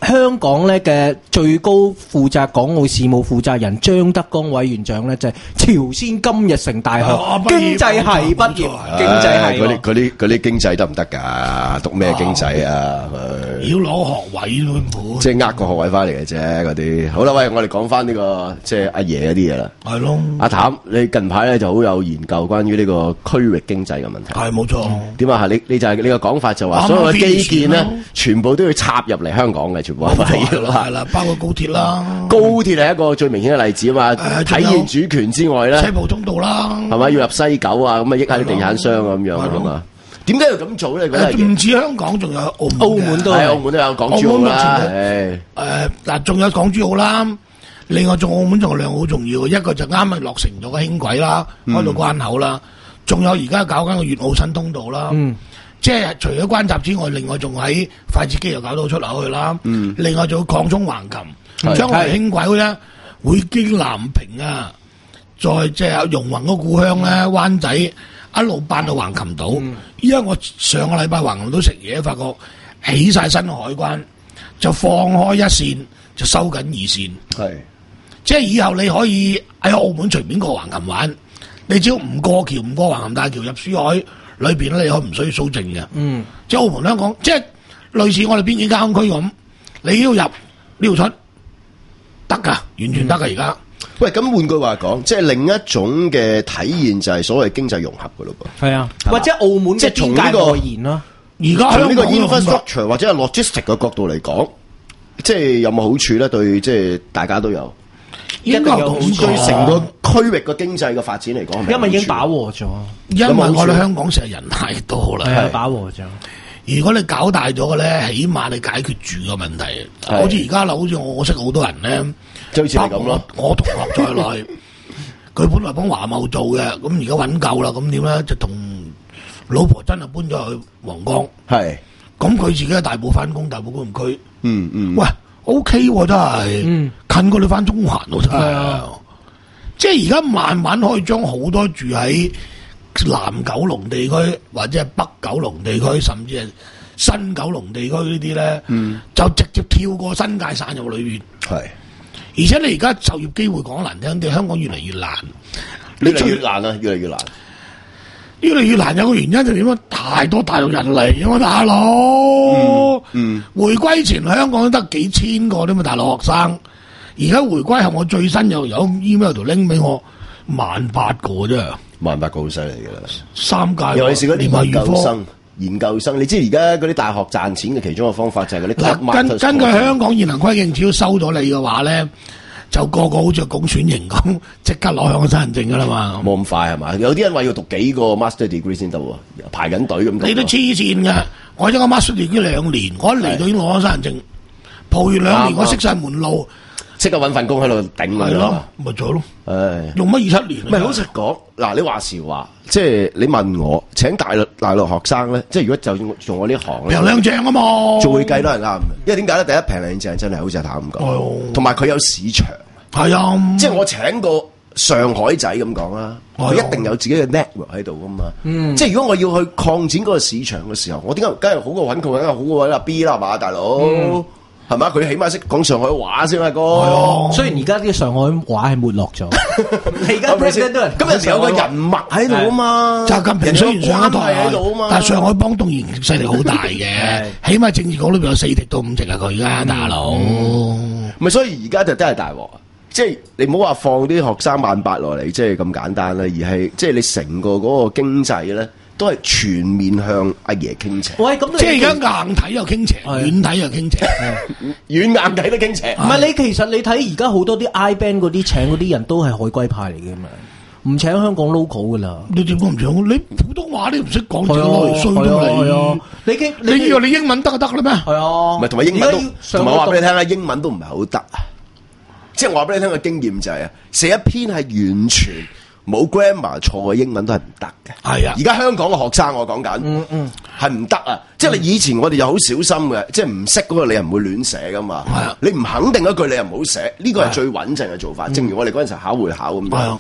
香港咧嘅最高負責港澳事務負責人張德江委員長咧，就係朝鮮金日成大學經濟系畢業，經濟系嗰啲嗰啲嗰啲經濟得唔得㗎？讀咩經濟啊？ 要攞學位咯， 即係呃個學位翻嚟嘅啫，嗰啲。好啦，喂，我哋講翻呢個即係阿爺嗰啲嘢啦。 係咯， 阿譚，你近排咧就好有研究關於呢個區域經濟嘅問題。 係冇錯。 點啊？你你就係你個講法就話，所有嘅基建咧，全部都要插入嚟香港嘅，全部係啦，係啦，包括高鐵啦。 高鐵係一個最明顯嘅例子啊嘛，體現主權之外咧， 西部通道啦， 係咪要入西九啊？咁啊，益下啲地產商咁樣係嘛？點解要咁做咧？ 唔止香港，仲有澳門， 澳門都係澳門都有港珠澳啦。誒嗱，仲有港珠澳啦。另外，仲澳門仲有兩個好重要嘅，一個就啱啱落成咗個輕軌啦，開到關口啦。仲有而家搞緊個粵澳新通道啦。 嗯， 即係除咗關閘之外，另外仲喺筷子基又搞到出口去啦。嗯，另外仲要擴充橫琴，將來輕軌咧會經南屏啊，再即係容宏個故鄉咧灣仔。一路搬到橫琴島，依家、嗯、我上個禮拜橫琴島食嘢，發覺起晒新海關，就放開一線，就收緊二線。係是，即係以後你可以喺澳門隨便過橫琴玩，你只要唔過橋唔過橫琴大橋入珠海裏邊咧，你可唔需要蘇證嘅。嗯，即係澳門香港，即係類似我哋邊境交通區咁，你要入呢度出得㗎，完全得㗎而家。 喂，咁換句話講，即係另一種嘅體現就係所謂經濟融合噶咯噃。係啊，或者澳門即係從呢個言啦。 而家從呢個 infrastructure 或者係 logistic 嘅角度嚟講，即係有冇好處咧？對，即係大家都有。 應該有好處。 對成個區域嘅經濟嘅發展嚟講， 因為已經飽和咗。 因為我哋香港成日人太多啦， 係飽和咗。 如果你搞大咗嘅咧，起碼你解決住個問題。好似而家啦，好似我識好多人咧。 就好似係咁咯， 我同學在內，佢本來幫華懋做嘅，咁而家揾夠啦，咁點咧就同老婆真係搬咗去皇崗，係，咁佢自己喺大埔翻工，大埔工業區，嗯嗯，喂 ，OK 喎，真係，嗯，近過你翻中環喎，真係，即係而家慢慢可以將好多住喺南九龍地區或者係北九龍地區，甚至係新九龍地區呢啲咧，嗯，就直接跳過新界散入裏邊，係。而且你而家就業機會講難聽啲，香港越嚟越難， 越嚟越難啊！越嚟越難， 越嚟越難。有個原因就點啊？太多大陸人嚟啊嘛，大佬。嗯，嗯回歸前香港都得幾千個啫嘛，大陸學生。而家回歸後，我最新又有 email 條 link 俾我，萬八個啫。 萬八個好犀利㗎啦， 三屆。 尤其是嗰啲研究生。研究生，你知而家嗰啲大學賺錢嘅其中一個方法就係嗰啲根根據香港現行規定，只要收咗你嘅話咧，就個個好似拱選型咁，即刻攞香港身份證噶啦嘛。 冇咁快係嘛？有啲人話要讀幾個 master degree 先得喎，排緊隊咁。 你都黐線㗎！我一個 master degree 兩年，我一嚟到已經攞咗身份證，蒲完兩年我識晒門路。 即刻揾份工喺度頂佢咯， 咪做咯。 唉， 用乜二七年？ 唔係老實講，嗱，你話時話，即係你問我請大陸大陸學生咧，即係如果就算做我呢行咧， 平靚正啊嘛， 做會計都係啱嘅。因為點解咧？第一平靚正真係好似阿譚咁講，同埋佢有市場。係啊，即係我請個上海仔咁講啦，佢一定有自己嘅 network 喺度噶嘛。嗯，即係如果我要去擴展嗰個市場嘅時候，我點解梗係好過揾佢，梗係好過揾阿 B 啦，係嘛，大佬。係嘛？佢起碼識講上海話先啊，哥。 係啊，雖然而家啲上海話係沒落咗，你而家 president 都係今日有個人脈喺度啊嘛。 習近平雖然上一台喺度啊嘛，但係上海幫動員勢力好大嘅，起碼政治局裏邊有四席到五席啊，佢而家大佬。 咪所以而家就真係大鑊，即係你唔好話放啲學生萬八落嚟，即係咁簡單啦，而係即係你成個嗰個經濟咧。都係全面向阿爺傾斜。 喂，咁即係而家硬睇又傾斜，軟睇又傾斜， 軟硬睇都傾斜。 唔係你其實你睇而家好多啲 I band 嗰啲請嗰啲人都係海歸派嚟嘅嘛，唔請香港 local 噶啦。 你點解唔請？你普通話你唔識講，就攞嚟衰到你。你經你以為你英文得就得啦咩？係啊，唔係同埋英文都，同埋我話俾你聽啊，英文都唔係好得啊。即係我話俾你聽嘅經驗就係啊，寫一篇係完全冇 grammar 錯嘅英文都係唔得嘅。係啊，而家香港嘅學生我講緊，嗯嗯，係唔得啊！即係你以前我哋又好小心嘅，即係唔識嗰個你又唔會亂寫噶嘛。係啊，你唔肯定一句你又唔好寫，呢個係最穩陣嘅做法。正如我哋嗰陣時考會考咁樣。係啊，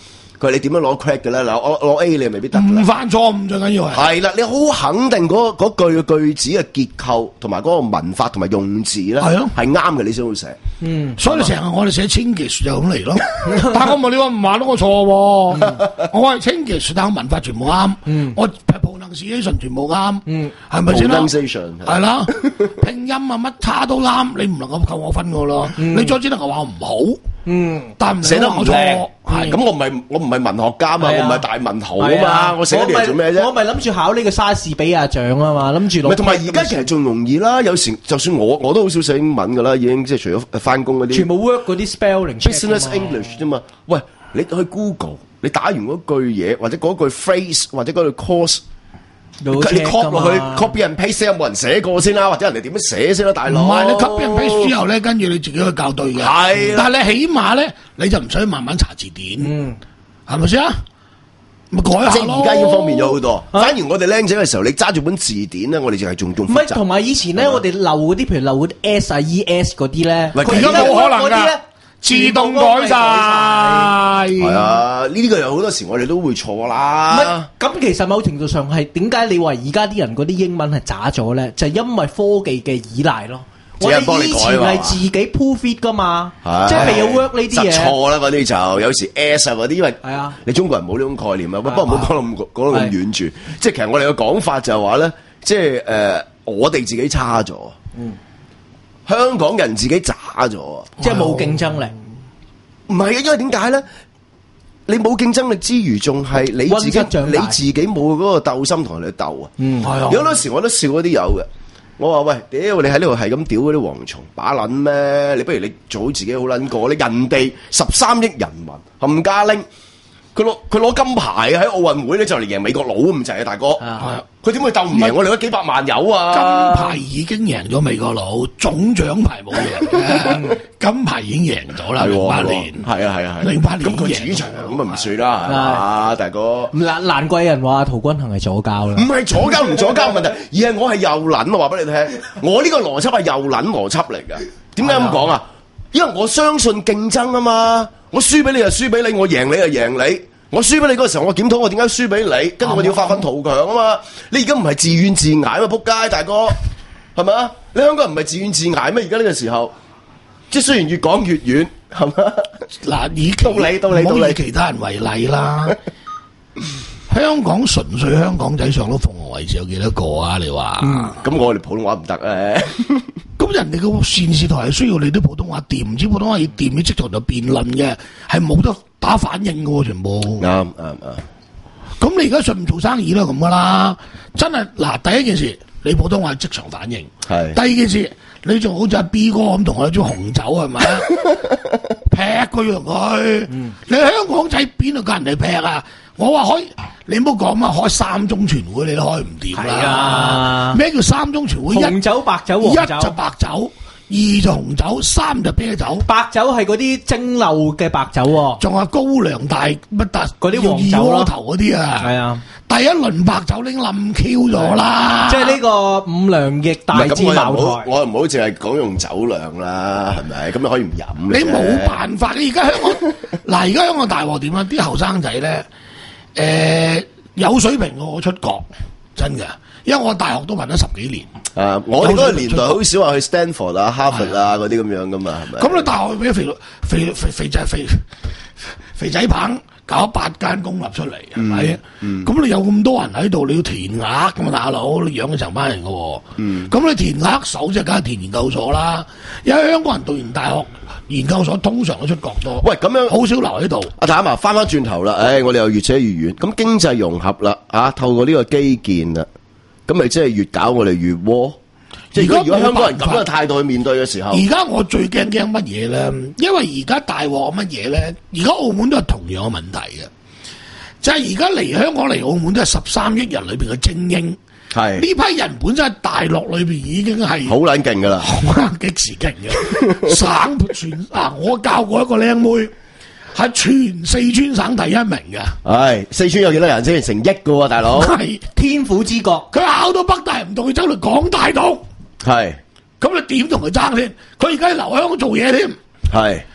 佢你點樣攞 credit 嘅咧？嗱，我攞 A 你未必得。 唔犯錯誤最緊要係。 係啦，你好肯定嗰嗰句嘅句子嘅結構同埋嗰個文法同埋用字咧，係咯， 係啱嘅，你先會寫。 嗯，所以你成日我哋寫清潔就咁嚟咯。但係我問你話唔話到我錯喎，我係清潔，但我文法全部啱。我 pronunciation 全部啱。嗯，係咪先啦？係啦，拼音啊乜叉都啱，你唔能夠扣我分㗎咯。你再只能夠話我唔好。嗯，但唔寫得唔錯， 係咁我唔係我唔係文學家嘛，我唔係大文豪啊嘛，我寫咗嚟做咩啫？ 我咪諗住考呢個莎士比亞獎啊嘛，諗住攞。 同埋而家其實仲容易啦，有時就算我我都好少寫英文噶啦，已經即係除咗翻工嗰啲， 全部 work 嗰啲 spelling。Business English 啫嘛，喂，你去 Google，你打完嗰句嘢或者嗰句 phrase 或者嗰句 course。你 copy 落去 copy and paste 有冇人寫過先啦？或者人哋點樣寫先啦，大佬？ 唔係你 copy and paste 之後咧，跟住你自己去校對嘅。係，但係你起碼咧，你就唔使慢慢查字典。嗯，係咪先啊？咪改下咯。 即係而家已經方便咗好多。反而我哋僆仔嘅時候，你揸住本字典咧，我哋就係仲仲複雜。 唔係，同埋以前咧，我哋漏嗰啲，譬如漏嗰啲 S 啊、E S 嗰啲咧， 而家冇可能㗎。自動改晒， 係啊！呢啲個有好多時我哋都會錯啦。 咁其實某程度上係點解你話而家啲人嗰啲英文係渣咗咧？就係因為科技嘅依賴咯。我哋以前係自己 proof it 噶嘛，即係未有 work 呢啲嘢。 錯啦，嗰啲就有時 S 啊嗰啲，因為你中國人冇呢種概念啊。不過唔好講到咁講到咁遠住。即係其實我哋嘅講法就係話咧，即係誒我哋自己差咗。嗯。香港人自己渣咗， 即係冇競爭力。 唔係啊，因為點解咧？你冇競爭力之餘，仲係你自己你自己冇嗰個鬥心同人哋鬥啊。嗯，係啊。有好多時我都笑嗰啲友嘅。我話喂，屌你喺呢度係咁屌嗰啲蝗蟲把撚咩？你不如你做好自己好撚過。你人哋十三億人民冚家拎。佢攞佢攞金牌喺奧運會咧，就嚟贏美國佬咁滯啊！大哥，佢點會鬥唔贏我哋嗰幾百萬友啊？ 金牌已經贏咗美國佬，總獎牌冇贏嘅，金牌已經贏咗啦。零八年係啊係啊係， 零八年咁佢主場咁啊唔算啦，係嘛，大哥。 難難怪人話陶君行係左膠啦， 唔係左膠唔左膠問題，而係我係右撚，我話俾你聽，我呢個邏輯係右撚邏輯嚟㗎。點解咁講啊？因為我相信競爭啊嘛。我輸俾你就輸俾你，我贏你就贏你。我輸俾你嗰個時候，我檢討我點解輸俾你，跟住我要發奮圖強啊嘛。你而家唔係自怨自艾嘛，仆街大哥，係咪啊？你香港人唔係自怨自艾咩？而家呢個時候，即係雖然越講越遠，係咪？ 嗱，以道理道理道理， 以其他人為例啦。香港純粹香港仔上到鳳凰衛視有幾多個啊？你話？ 咁、嗯、我哋普通話唔得咧。 咁人哋個電視台係需要你啲普通話掂，唔知普通話要掂，你即場就辯論嘅，係冇得打反應嘅喎，全部。啱啱啱。咁你而家信唔做生意都係咁噶啦，真係嗱，第一件事你普通話即場反應，係。第二件事你仲好似阿 B 哥咁同我一樽紅酒係咪啊？劈佢用佢，嗯、你香港仔邊度教人哋劈啊？我話可以，你唔好講嘛，開三中全會你都開唔掂啦。咩、啊、叫三中全會？ 紅酒、白酒、黃酒。 一就白酒，二就紅酒，三就啤酒。 白酒係嗰啲蒸餾嘅白酒喎， 仲有高粱大乜達嗰啲黃酒咯， 頭嗰啲啊。 係啊， 第一輪白酒拎冧 Q 咗啦。 即係呢個五糧液大支茅台。 我唔好淨係講用酒量啦，係咪？咁你可以唔飲。 你冇辦法，你而家香港嗱，而家香港大鑊點啊？啲後生仔咧。誒、呃，有水平我出國真嘅，因為我大學都混咗十幾年。 啊，我哋嗰個年代好少話去 Stanford 啊、哈佛啊嗰啲咁樣噶嘛，係咪？ 咁你大學俾肥肥肥肥仔肥肥仔棒搞八間公立出嚟，係咪？咁、嗯嗯、你有咁多人喺度，你要填額咁啊，大佬，你養咗成班人噶。咁、嗯、你填額手即係梗係填研究所啦，因為香港人讀完大學。研究所通常都出國多， 喂咁樣好少留喺度。 阿譚啊，翻翻轉頭啦，誒、哎，我哋又越扯越遠。咁經濟融合啦，啊，透過呢個基建啦，咁咪即係越搞我哋越窩。即係如果如果香港人咁嘅態度去面對嘅時候， 而家我最驚驚乜嘢咧？因為而家大鑊乜嘢咧？而家澳門都係同樣嘅問題嘅，就係而家嚟香港嚟澳門都係十三億人裏邊嘅精英。係呢批人本身喺大陸裏邊已經係好撚勁噶啦， 好激時勁嘅省全啊！我教過一個靚妹，係全四川省第一名嘅。 係四川有幾多人先？成億噶喎，大佬。 係天府之國， 佢考到北大唔到，佢走嚟港大讀。係咁你點同佢爭先？佢而家留香港做嘢添。係。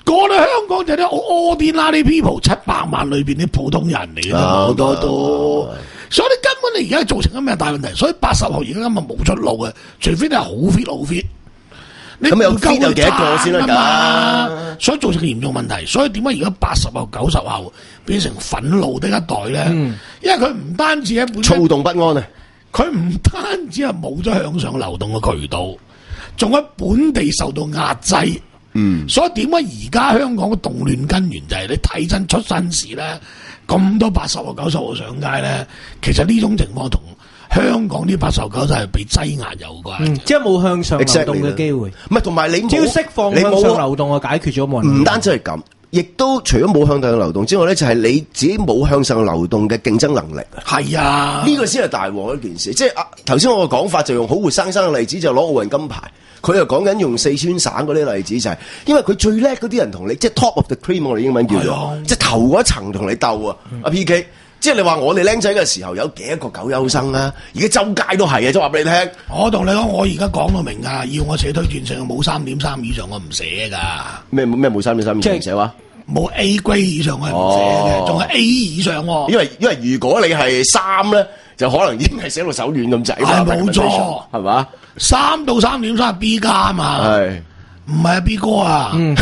過到香港就啲 ordinary people 七百萬裏邊啲普通人嚟嘅，好多都。所以你根本你而家造成咗咩大問題？所以八十號而家根本冇出路嘅，除非你係好 fit 好 fit。 咁有 fit 有幾多個先得㗎？ 所以造成嚴重問題。所以點解而家八十後、九十後變成憤怒的一代咧？嗯、因為佢唔單止喺本躁動不安啊！ 佢唔單止係冇咗向上流動嘅渠道，仲喺本地受到壓制。嗯，所以點解而家香港嘅動亂根源就係你睇真出身時咧，咁多八十後、九十後上街咧，其實呢種情況同香港啲八十後、九十係被擠壓有關、 嗯，即係冇向上流動嘅機會。 唔係，同埋你只要釋放向上流動，就解決咗問題。 唔單止係咁，亦都除咗冇向上流動之外咧，就係、是、你自己冇向上流動嘅競爭能力。 係啊， 呢個先係大鑊一件事。即係啊，頭先我嘅講法就用好活生生嘅例子，就攞奧運金牌。佢又講緊用四川省嗰啲例子，就係、是、因為佢最叻嗰啲人同你，即係 top of the cream， 我哋英文叫做，啊、即係頭嗰一層同你鬥啊！阿、嗯、P K， 即係你話我哋僆仔嘅時候有幾多個九優生啊？而家周街都係啊！即係話俾你聽， 我同你講，我而家講到明啊！要我寫推薦信，冇三點三以上我唔寫噶。 咩咩冇三點三以上唔寫話？ 冇 A grade 以上我係唔寫嘅，仲係、哦、A 以上、啊。 因為因為如果你係三咧，就可能已經係寫到手軟咁滯。 係冇錯， 係嘛？ 三到三點三係 B 加啊嘛，係唔係啊 B 哥啊？嗯、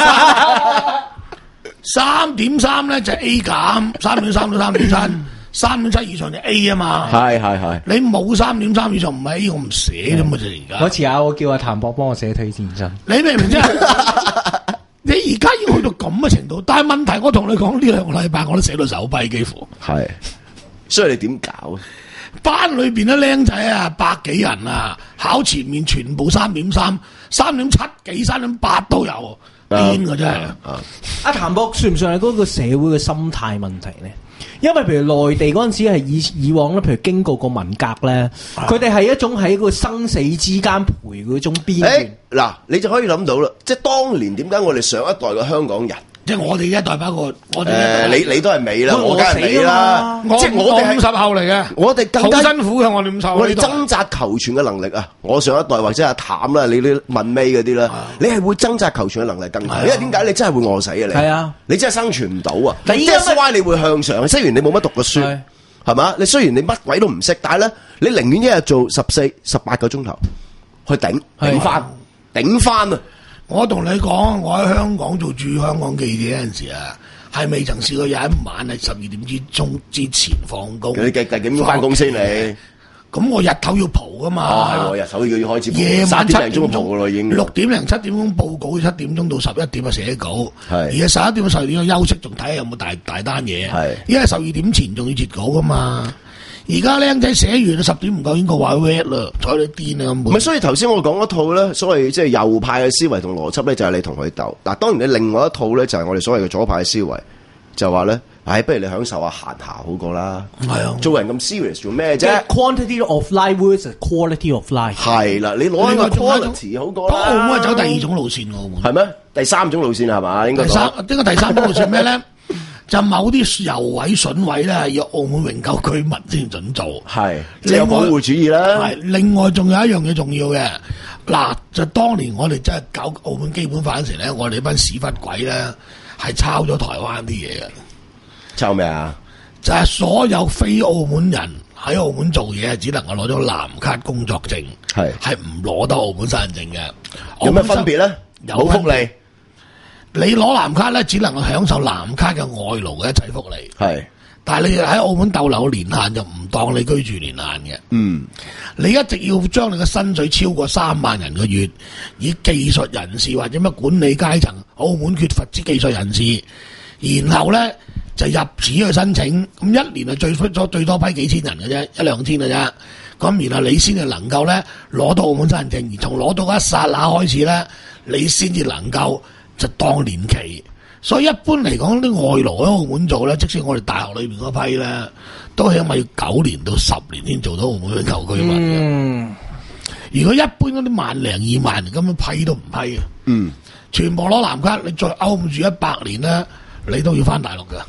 三點三咧就係 A 減，三點三到三點七，三點七以上就 A 啊嘛。係係係，你冇三點三以上唔係 A， 我唔寫啫嘛。就而家。 嗰次啊，我叫阿譚博幫我寫推薦信。 你明唔明啫？你而家要去到咁嘅程度，但係問題我同你講，呢兩個禮拜我都寫到手跛幾乎。係，所以你點搞？班裏邊啲僆仔啊，百幾人啊，考前面全部三點三、三點七幾、三點八都有，癲㗎真係。 阿譚博算唔算係嗰個社會嘅心態問題咧？因為譬如內地嗰陣時係以以往咧，譬如經過個文革咧，佢哋係一種喺個生死之間陪嗰種邊緣。 嗱，你就可以諗到啦，即係當年點解我哋上一代嘅香港人？ 即係我哋一代包括我哋、 呃，你你都係尾啦，我梗係尾啦。即係我哋係五十後嚟嘅，我哋更加好辛苦嘅。我哋五十後， 我哋掙扎求存嘅能力啊！我上一代或者阿譚啦，你啲問尾嗰啲啦，你係會掙扎求存嘅能力更強，因為點解你真係會餓死啊！你係啊，你真係生存唔到啊！即係 why 你會向上，雖然你冇乜讀過書，係嘛？你雖然你乜鬼都唔識，但係咧，你寧願一日做十四、十八個鐘頭去頂頂翻，頂翻啊！ 我同你講，我喺香港做駐香港記者嗰陣時啊，係未曾試過有一晚係十二點之鐘之前放工。 你幾幾點翻工先你？ 咁我日頭要蒲噶嘛？ 哦，係，日頭要開始蒲。 夜晚七點鐘蒲噶咯，已經六點零七點鐘報告，七點鐘到十一點啊寫稿。係，而家十一點到十二點休息，仲睇下有冇大大單嘢。係，因為十二點前仲要截稿噶嘛。而家僆仔寫完十點唔夠，應該話 red 啦，睬你癲啊！ 唔係，所以頭先我講嗰套咧，所謂即係右派嘅思維同邏輯咧，就係你同佢鬥。嗱，當然你另外一套咧，就係我哋所謂嘅左派嘅思維，就話咧，唉，不如你享受下閒暇好過啦。係啊，做人咁 serious 做咩啫 ？Quantity of life versus quality of life。 係啦，你攞一個 quality 好過啦。 澳門係走第二種路線喎，澳門係咩？第三種路線係嘛？應該第三，應該第三種路線咩咧？就某啲油位筍位咧，要澳門永久居民先準做。係， 即係有保護主義啦。 係，另外仲有一樣嘢重要嘅，嗱，就當年我哋真係搞澳門基本法嗰時咧，我哋班屎忽鬼咧係抄咗台灣啲嘢嘅。 抄咩啊？ 就係所有非澳門人喺澳門做嘢，只能夠攞咗藍卡工作證，係係唔攞得澳門身份證嘅。 有咩分別咧？有福利。 你攞藍卡咧，只能夠享受藍卡嘅外勞嘅一切福利。係，但係你喺澳門逗留年限就唔當你居住年限嘅。嗯，你一直要將你嘅薪水超過三萬人個月，以技術人士或者乜管理階層，澳門缺乏之技術人士，然後咧就入紙去申請，咁一年係最咗最多批幾千人嘅啫，一兩千嘅啫。咁然後你先至能夠咧攞到澳門身份證，而從攞到一剎那開始咧，你先至能夠。就當年期，所以一般嚟講，啲外勞喺澳門做咧，即使我哋大學裏邊嗰批咧，都起碼要九年到十年先做到澳門嘅永久居民嘅。嗯，如果一般嗰啲萬零二萬人咁樣批都唔批嘅。嗯，全部攞藍卡，你再歐住一百年咧，你都要翻大陸㗎。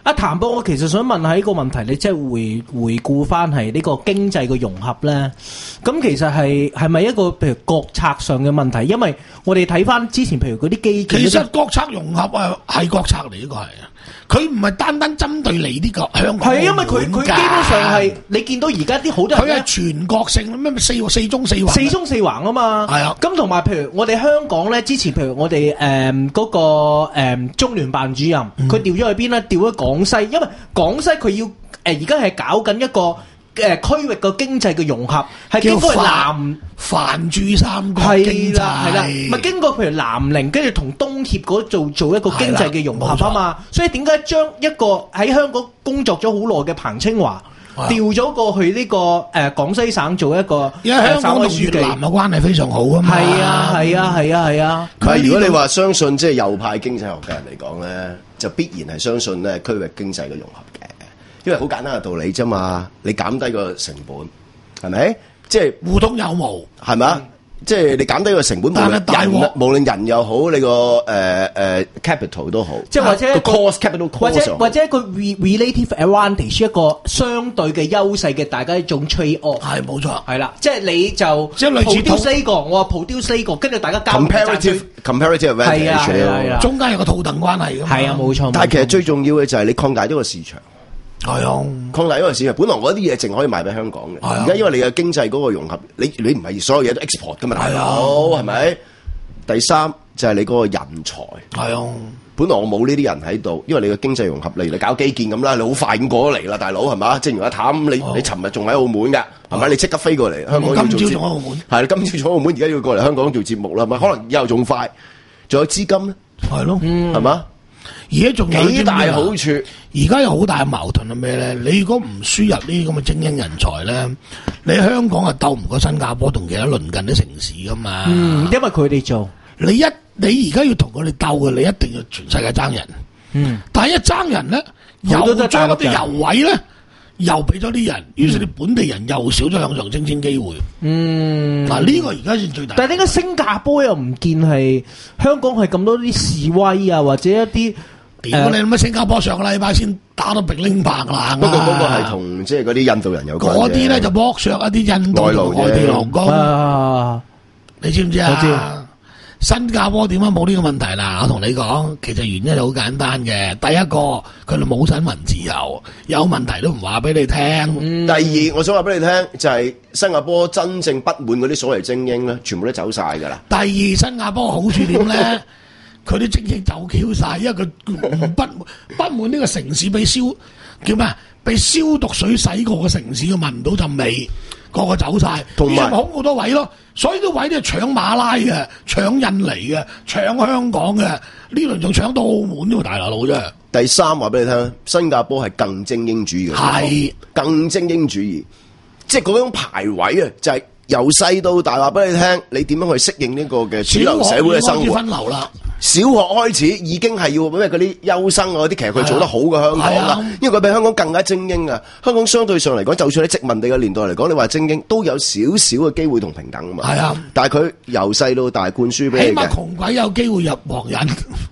阿譚博，我其實想問下呢個問題，你即係回回顧翻係呢個經濟嘅融合咧，咁其實係係咪一個譬如國策上嘅問題？因為我哋睇翻之前譬如嗰啲基建， 其實國策融合啊係國策嚟，呢個係啊，佢唔係單單針對你呢個香港。係因為佢佢基本上係你見到而家啲好多人，佢係全國性咩四四中四橫，四中四橫啊嘛。係啊，咁同埋譬如我哋香港咧，之前譬如我哋誒嗰個誒、嗯、中聯辦主任，佢調咗去邊咧？調咗廣西，因為廣西佢要誒而家係搞緊一個誒、呃、區域嘅經濟嘅融合，係經過南泛珠三角經濟，係啦係啦，咪經過譬如南寧，跟住同東協嗰做做一個經濟嘅融合啊嘛。所以點解將一個喺香港工作咗好耐嘅彭清華調咗過去呢、這個誒廣、呃、西省做一個，因為香港同越南嘅關係非常好啊嘛。係啊係啊係啊係啊。 唔係如果你話相信即係右派經濟學嘅人嚟講咧，就必然係相信咧區域經濟嘅融合嘅，因為好簡單嘅道理啫嘛。你減低個成本係咪？即係互通有無係咪啊？即係你減低個成本，無論人無論人又好，你個誒誒 capital 都好，即係或者個 cost capital cost 或者或者一個 relative advantage 一個相對嘅優勢嘅大家一種 trade off 係冇錯係啦，即係你就即係類似 produce 呢個，我話 produce 呢個，跟住大家交 comparative comparative advantage 係啊係啊， 中間有個套戥關係㗎嘛。 係啊冇錯， 但係其實最重要嘅就係你擴大咗個市場。係啊，擴大呢個市場，本來嗰啲嘢淨可以賣俾香港嘅，而家因為你嘅經濟嗰個融合，你你唔係所有嘢都 export 噶嘛，大佬係咪？第三就係你嗰個人才，係啊，本來我冇呢啲人喺度，因為你嘅經濟融合，例如你搞基建咁啦，你好快咁過咗嚟啦，大佬係嘛？正如阿譚，你你尋日仲喺澳門㗎，係咪？你即刻飛過嚟香港要做節目，今朝仲喺澳門，係你今朝仲喺澳門，而家要過嚟香港做節目啦，咪可能以後仲快，仲有資金咧，係咯，係嘛？而家仲有幾大好處？而家有好大嘅矛盾係咩咧？你如果唔輸入呢啲咁嘅精英人才咧，你香港係鬥唔過新加坡同其他鄰近啲城市噶嘛？嗯，因為佢哋做你一你而家要同佢哋鬥嘅，你一定要全世界爭人。嗯，但係一爭人咧，又將嗰啲油位咧，又俾咗啲人，於是你本地人又少咗向上升遷機會。嗯，嗱呢個而家先最大。但係點解新加坡又唔見係香港係咁多啲示威啊，或者一啲？屌你乜新加坡上個禮拜先打到乒呤乓啷，不過嗰個係同即係嗰啲印度人有關嘅。嗰啲咧就剝削一啲印度外地勞工。啊，你知唔知啊？我知。新加坡點解冇呢個問題啦？我同你講，其實原因係好簡單嘅。第一個，佢哋冇新聞自由，有問題都唔話俾你聽。嗯、第二，我想話俾你聽，就係、是、新加坡真正不滿嗰啲所謂精英咧，全部都走晒㗎啦。第二，新加坡好處點咧？佢啲精英走 Q 晒，因為佢不不滿呢個城市被消叫咩？被消毒水洗過嘅城市，佢聞唔到陣味，個個走晒，同埋空好多位咯。所以啲位都係搶馬拉嘅，搶印尼嘅，搶香港嘅，呢輪仲搶到澳門呢個大流路啫。第三話俾你聽，新加坡係更精英主義嘅，係更精英主義，即係嗰種排位啊，就係、是。由細到大話俾你聽，你點樣去適應呢個嘅主流社會嘅生活？分流啦。小學開始已經係要咩嗰啲優生嗰啲，其實佢做得好過香港啦，因為佢比香港更加精英啊。香港相對上嚟講，就算喺殖民地嘅年代嚟講，你話精英都有少少嘅機會同平等啊嘛。係啊，但係佢由細到大灌輸俾你嘅，起碼窮鬼有機會入黃人。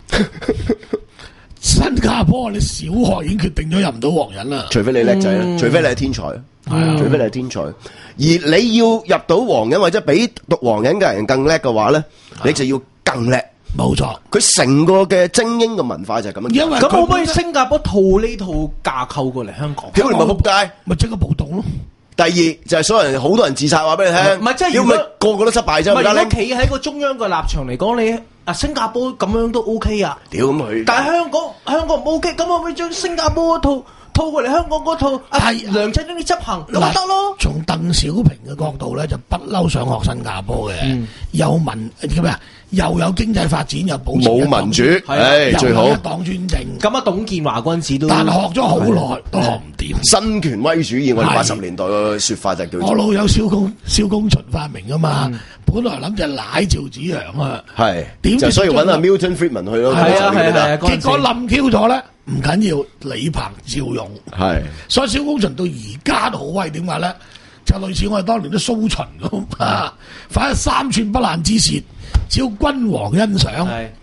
新加坡你小學已經決定咗入唔到黃人啦，除非你叻仔啦，嗯、除非你係天才。係啊，除非你係天才，而你要入到黃人或者比讀黃人嘅人更叻嘅話咧，你就要更叻。冇錯，佢成個嘅精英嘅文化就係咁樣。因為咁可唔可以新加坡套呢套架構過嚟香港？屌你咪仆街，咪即刻暴動咯！第二就係、是、所有人好多人自殺，話俾你聽。唔係即係如果個個都失敗啫。唔係如果企喺個中央嘅立場嚟講，你啊新加坡咁樣都 OK 啊？屌咁佢。但係香港香港唔 OK，咁可唔可以將新加坡嗰套？套過嚟香港嗰套係梁振英啲執行咁咪得咯。從鄧小平嘅角度咧，就不嬲想學新加坡嘅，嗯、有民叫咩啊？又有經濟發展，又保持冇民主，係最好一黨專政。咁啊，董建華嗰陣時都，但係學咗好耐都學唔掂。新權威主義，我哋八十年代嘅説法就叫做我老友蕭公蕭公循發明啊嘛。嗯、本來諗住奶趙紫陽啊，係點就所以揾阿 Milton Friedman 去咯。係啊係啊，結果冧 Q 咗咧。唔緊要，李鵬照用，係，所以小公巡到而家都好威，點解咧？就類似我哋當年啲蘇秦咁啊，反正三寸不爛之舌，只要君王欣賞，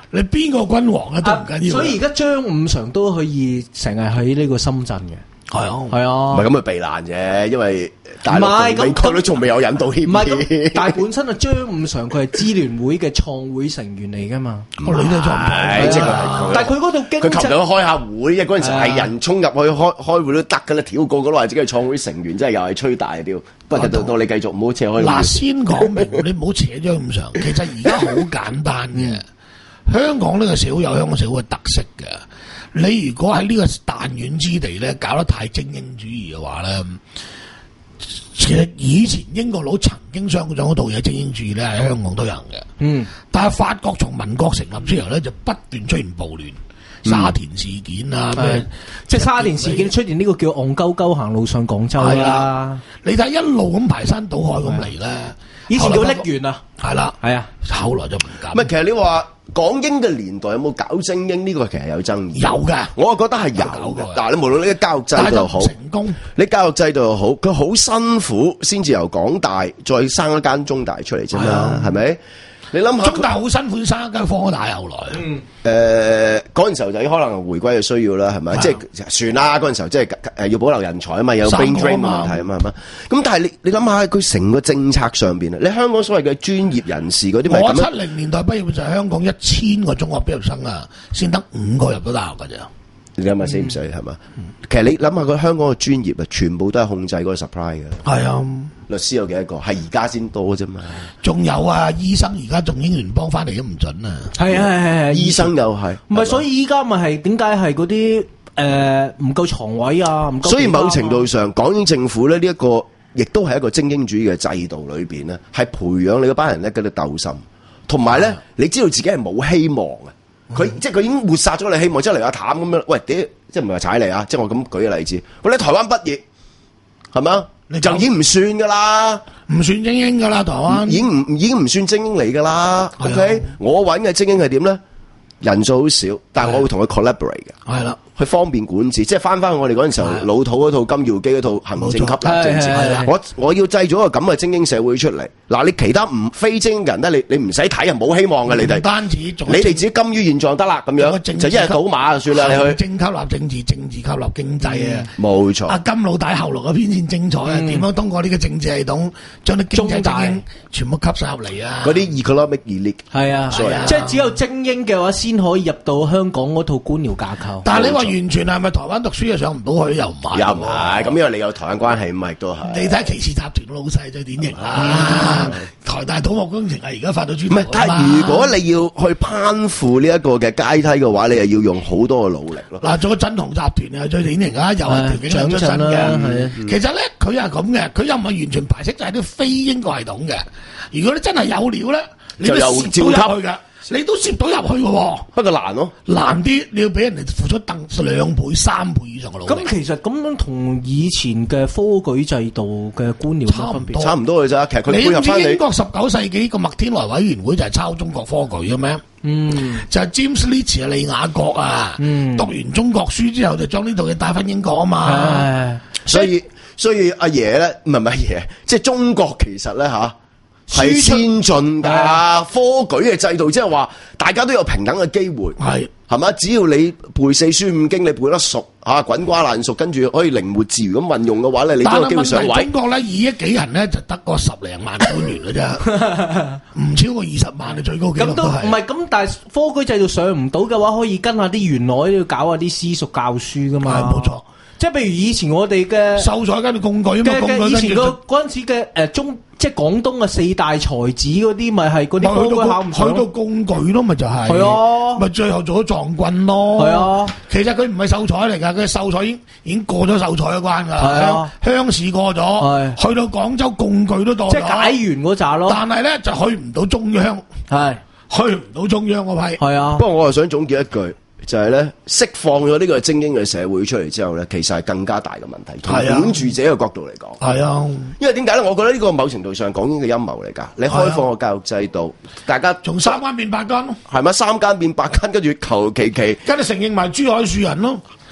你邊個君王咧都唔緊要。 所以而家張五常都可以成日喺呢個深圳嘅。 係啊， 係啊， 唔係咁咪避難啫，因為大陸同美國都仲未有引渡協議。 唔係，但係本身啊，張五常佢係支聯會嘅創會成員嚟噶嘛。 我女都係創會， 即係佢。 但係佢嗰度經濟， 佢琴日開下會，因為嗰陣時係人衝入去開開會都得㗎啦，挑個個都話自己係創會成員，真係又係吹大調。不過到到你繼續唔好扯開。 嗱，先講明，你唔好扯張五常。其實而家好簡單嘅，香港呢個社會有香港社會嘅特色嘅。你如果喺呢個彈丸之地咧，搞得太精英主義嘅話咧，其實以前英國佬曾經相信嗰套嘢精英主義咧喺香港都有嘅。嗯，但係法國從民國成立之後咧，就不斷出現暴亂、 嗯、 沙田事件啊，咩即係沙田事件出現呢個叫戇鳩鳩行路上廣州啦。 你睇一路咁排山倒海咁嚟咧， 以前叫瀝源啊， 係啦， 係啊， 後來就唔敢。 唔係，其實你話港英嘅年代有冇搞精英呢個其實有爭議。 有㗎， 我覺得係有嘅。但係你無論你嘅教育制度又好， 成功， 你教育制度又好，佢好辛苦先至由港大再生一間中大出嚟啫嘛，係咪？你諗下， 中大好辛苦生一間科大，後來， 嗯，誒嗰陣時候就可能係回歸嘅需要啦，係咪？即係算啦，嗰陣時候即係誒要保留人才啊嘛，有 brain drain 問題啊嘛，係嘛？咁但係你你諗下，佢成個政策上邊啊，你香港所謂嘅專業人士嗰啲咪咁樣？ 我七零年代畢業就係香港一千個中學畢業生啊，先得五個入到大學㗎咋。 你諗下死唔死係嘛？其實你諗下，佢香港嘅專業啊，全部都係控制嗰個 supply 嘅。 係啊， 律師有幾多個？係而家先多啫嘛。 仲有啊，醫生而家仲英聯邦翻嚟都唔準啊。 係啊係係係， 醫生又係。 唔係，所以依家咪係點解係嗰啲誒唔夠床位啊？唔夠。 所以某程度上，港英政府咧呢一個，亦都係一個精英主義嘅制度裏邊咧，係培養你嗰班人咧嗰啲鬥心，同埋咧你知道自己係冇希望嘅。佢、嗯、即係佢已經抹殺咗你希望，即係嚟阿譚咁樣。喂，啲即係唔係話踩你啊？即係我咁舉個例子。喂，你台灣畢業係咪啊？你就已經唔算噶啦， 唔算精英噶啦，台灣已經唔已經唔算精英嚟噶啦。OK，我揾嘅精英係點咧？人數好少，但係我會同佢 collaborate 嘅。係啦。去方便管治，即係翻翻我哋嗰陣時候老土嗰套金耀基嗰套行政吸納政治。我我要製造一個咁嘅精英社會出嚟。嗱，你其他唔非精英人咧，你你唔使睇啊，冇希望嘅你哋。唔單止，你哋自己甘於現狀得啦，咁樣就一日賭馬就算啦。你去政吸納政治，政治吸納經濟啊。 冇錯。 阿金老大後來嗰篇先精彩啊！點樣通過呢個政治系統將啲經濟精英全部吸晒入嚟啊？ 嗰啲 economic elite 係啊，即係只有精英嘅話，先可以入到香港嗰套官僚架構。 但係你話完全係咪台灣讀書又上唔到去，又唔係？ 又唔係咁，因為你有台灣關係，咁咪都係。 你睇騎士集團老細最典型啦，台大土木工程係而家發到專。 唔係，但係如果你要去攀附呢一個嘅階梯嘅話，你又要用好多嘅努力咯。 嗱，做個振鴻集團係最典型啊，又係條件出身嘅。其實咧，佢係咁嘅，佢又唔係完全排斥，就係啲非英國系統嘅。如果你真係有料咧，你就又照入去嘅。你都攝到入去嘅， 不過難咯， 難啲，你要俾人哋付出等兩倍、三倍以上嘅努力。 咁其實咁樣同以前嘅科舉制度嘅官僚差唔多， 差唔多嘅咋。其實佢配合翻你。 你知英國十九世紀個麥天萊委員會就係抄中國科舉嘅咩？嗯，就係 James Leach 啊，利雅閣啊，嗯，讀完中國書之後就將呢度嘢帶翻英國啊嘛。 所以所以阿爺咧，唔係唔係阿爺，即係中國其實咧吓。係先進㗎，科舉嘅制度即係話大家都有平等嘅機會，係係嘛？只要你背四書五經，你背得熟嚇，滾瓜爛熟，跟住可以靈活自如咁運用嘅話咧，你都有機會上位。但係問題中國咧，二億幾人咧就得個十零萬官員嘅啫，唔超過二十萬嘅最高紀錄都係。 唔係咁，但係科舉制度上唔到嘅話，可以跟下啲元老要搞下啲私塾教書噶嘛。 係冇錯。 即係譬如以前我哋嘅秀才跟住貢舉啊嘛， 以前個嗰陣時嘅誒中即係廣東嘅四大才子嗰啲，咪係嗰啲科舉考唔上， 去到貢舉咯，咪就係。 係啊， 咪最後做咗狀軍咯。係啊，其實佢唔係秀才嚟㗎，佢秀才已經已經過咗秀才嘅關㗎。係啊，鄉試過咗，去到廣州貢舉都當。 即係解完嗰扎咯。 但係咧就去唔到中央，係去唔到中央嗰批。 係啊， 不過我又想總結一句。就係咧釋放咗呢個精英嘅社會出嚟之後咧，其實係更加大嘅問題。從管住者嘅角度嚟講， 係啊， 因為點解咧？我覺得呢個某程度上港英嘅陰謀嚟㗎。你開放個教育制度，大家從三間變八間咯， 係咪三間變八間，跟住求其其， 跟住承認埋珠海樹人咯。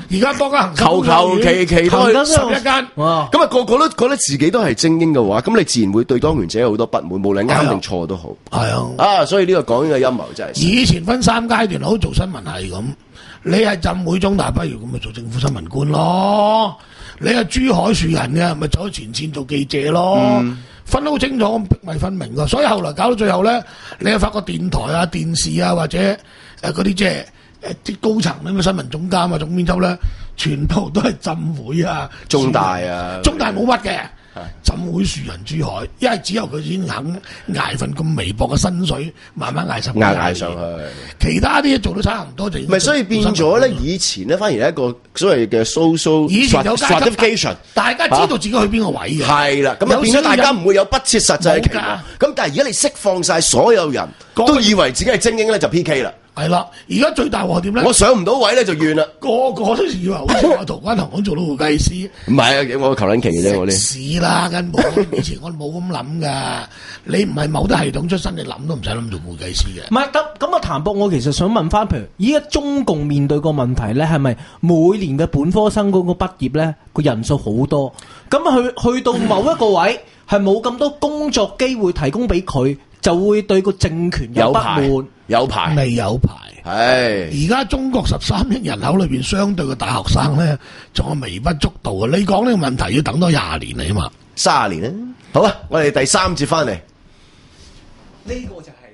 而家多間恒求求其其都係十一間， 咁啊個個都覺得自己都係精英嘅話，咁你自然會對當權者有好多不滿，無論啱定錯都好。 係啊， 啊，所以呢個講呢個陰謀真係。 以前分三階段，好做新聞係咁，你係浸會中大畢業咁咪做政府新聞官咯，你係珠海樹人嘅咪走喺前線做記者咯。嗯分得好清楚，壁咪分明噶，所以後來搞到最後咧，你又發覺電台啊、電視啊或者誒嗰啲即係誒啲高層咧，咩新聞總監啊、總編輯咧，全部都係浸會啊、 中大啊， 中大冇乜嘅。浸會樹人珠海，因為只有佢先肯捱份咁微薄嘅薪水，慢慢捱上捱捱上去。 其他啲嘢做到差唔多就唔係，所以變咗咧，以前咧反而係一個所謂嘅 social 以前有 stratification， 大家知道自己去邊個位嘅。 係啦，咁啊變咗大家唔會有不切實際嘅期望。咁但係而家你釋放晒所有人都以為自己係精英咧，就 P K 啦。 係啦，而家最大鑊點咧？ 我上唔到位咧就怨啦， 個個都以為好似我陶關同我做到會計師。 唔係啊，我求撚期嘅啫，我啲屎啦，根本以前我冇咁諗噶。你唔係某啲系統出身，你諗都唔使諗做會計師嘅。 唔係咁咁啊，譚博，我其實想問翻，譬如依家中共面對個問題咧，係咪每年嘅本科生嗰個畢業咧個人數好多？咁去去到某一個位係冇咁多工作機會提供俾佢，就會對個政權有不滿。 有排未有排， 係而家中國十三億人口裏邊，相對嘅大學生咧，仲有微不足道啊！你講呢個問題要等多廿年嚟啊嘛， 卅年啦。好啊，我哋第三節翻嚟，呢個就係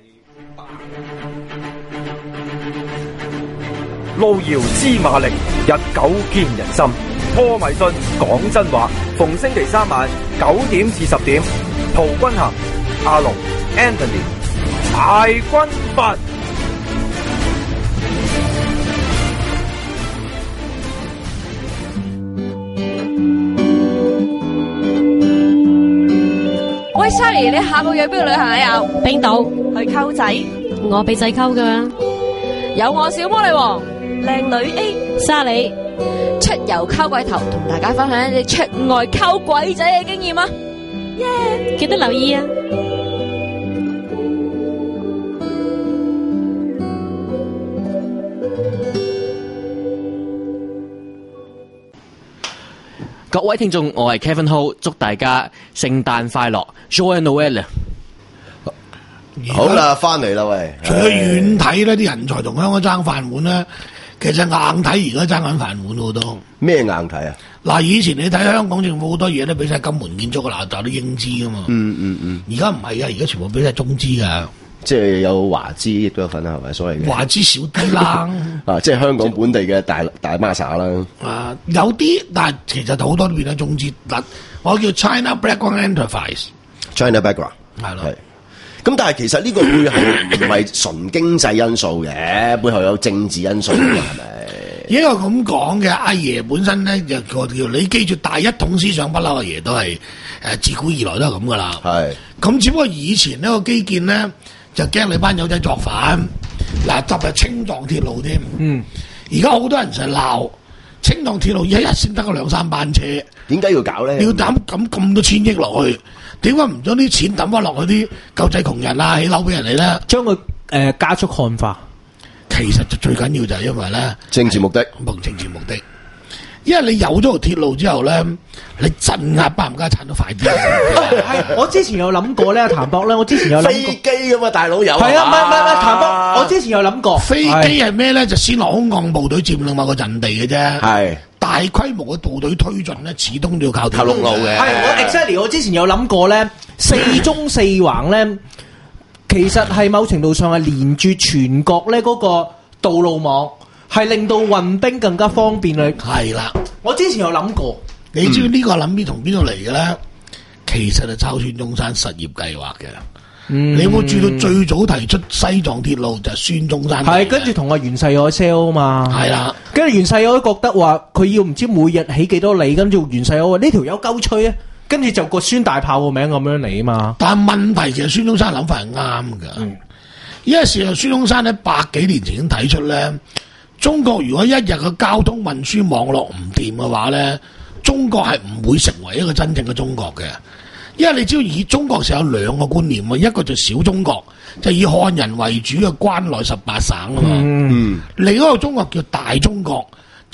路遙知馬力，日久見人心。破迷信，講真話。逢星期三晚九點至十點，陶君行、阿龍、Anthony。大軍閥， 喂 Sally， 你下個月邊度旅行啊？又冰島去溝仔， 我俾仔溝噶。 有我小魔女王，靚女 A 沙莉出遊溝鬼頭，同大家分享一啲出外溝鬼仔嘅經驗啊！耶、yeah ！ 記得留意啊！ 各位聽眾，我係 Kevin Ho， 祝大家聖誕快樂 ，Joyeux Noël！ 好啦，翻嚟啦喂！ 除咗遠睇呢啲人才同香港爭飯碗咧，其實硬睇而家爭緊飯碗好多。 咩硬睇啊？ 嗱，以前你睇香港政府好多嘢都俾晒金門建築嘅嗱，就啲英資噶嘛。 嗯嗯嗯。 而家唔係啊，而家全部俾晒中資噶。 即係有華資亦都有份啦，係咪？所謂嘅華資少啲啦。 啊，即係香港本地嘅大大孖沙啦。 啊，有啲，但係其實好多都變咗中資。嗱，我叫 China Background Enterprise。China Background 係咯。 咁但係其實呢個背後唔係純經濟因素嘅，背後有政治因素嘅，係咪？ 應該咁講嘅，阿爺本身咧就個叫你記住大一統思想不嬲，阿爺都係誒自古以來都係咁噶啦。係。咁只不過以前呢個基建咧。就驚你班友仔作反，嗱，特別係青藏鐵路添。嗯，而家好多人就係鬧青藏鐵路，一日先得個兩三班車， 點解要搞咧？ 要抌咁咁多千億落去，點解唔將啲錢抌翻落去啲救濟窮人啊、起樓俾人哋咧？ 將佢誒加速漢化， 其實就最緊要就係因為咧政治目的， 冇政治目的。因為你有咗條鐵路之後咧，你鎮壓班冚家產都快啲。 係，我之前有諗過咧，譚博咧，我之前有諗過飛機噶嘛，大佬有。 係啊，唔係唔係唔係，譚博，我之前有諗過。 飛機係咩咧？就先落空降部隊佔領某個陣地嘅啫。係大規模嘅部隊推進咧，始終都要靠靠陸路嘅。 係我 exactly， 我之前有諗過咧，四縱四橫咧，其實係某程度上係連住全國咧嗰個道路網。係令到運兵更加方便啦。 係啦， 我之前有諗過， 你知呢個諗邊同邊度嚟嘅咧？其實係抄孫中山實業計劃嘅。嗯，你有冇注意到最早提出西藏鐵路就係孫中山？ 係跟住同阿袁世凱 sell 啊嘛。係啦，跟住袁世凱覺得話佢要唔知每日起幾多里，跟住袁世凱話呢條友鳩吹啊，跟住就個孫大炮個名咁樣嚟啊嘛。 但係問題其實孫中山諗法係啱㗎，嗯、因為事實孫中山喺百幾年前已經睇出咧。中國如果一日嘅交通運輸網絡唔掂嘅話咧，中國係唔會成為一個真正嘅中國嘅。因為你只要以中國成有兩個觀念啊，一個就小中國，就以漢人為主嘅關內十八省啊嘛。嗯，另一個中國叫大中國，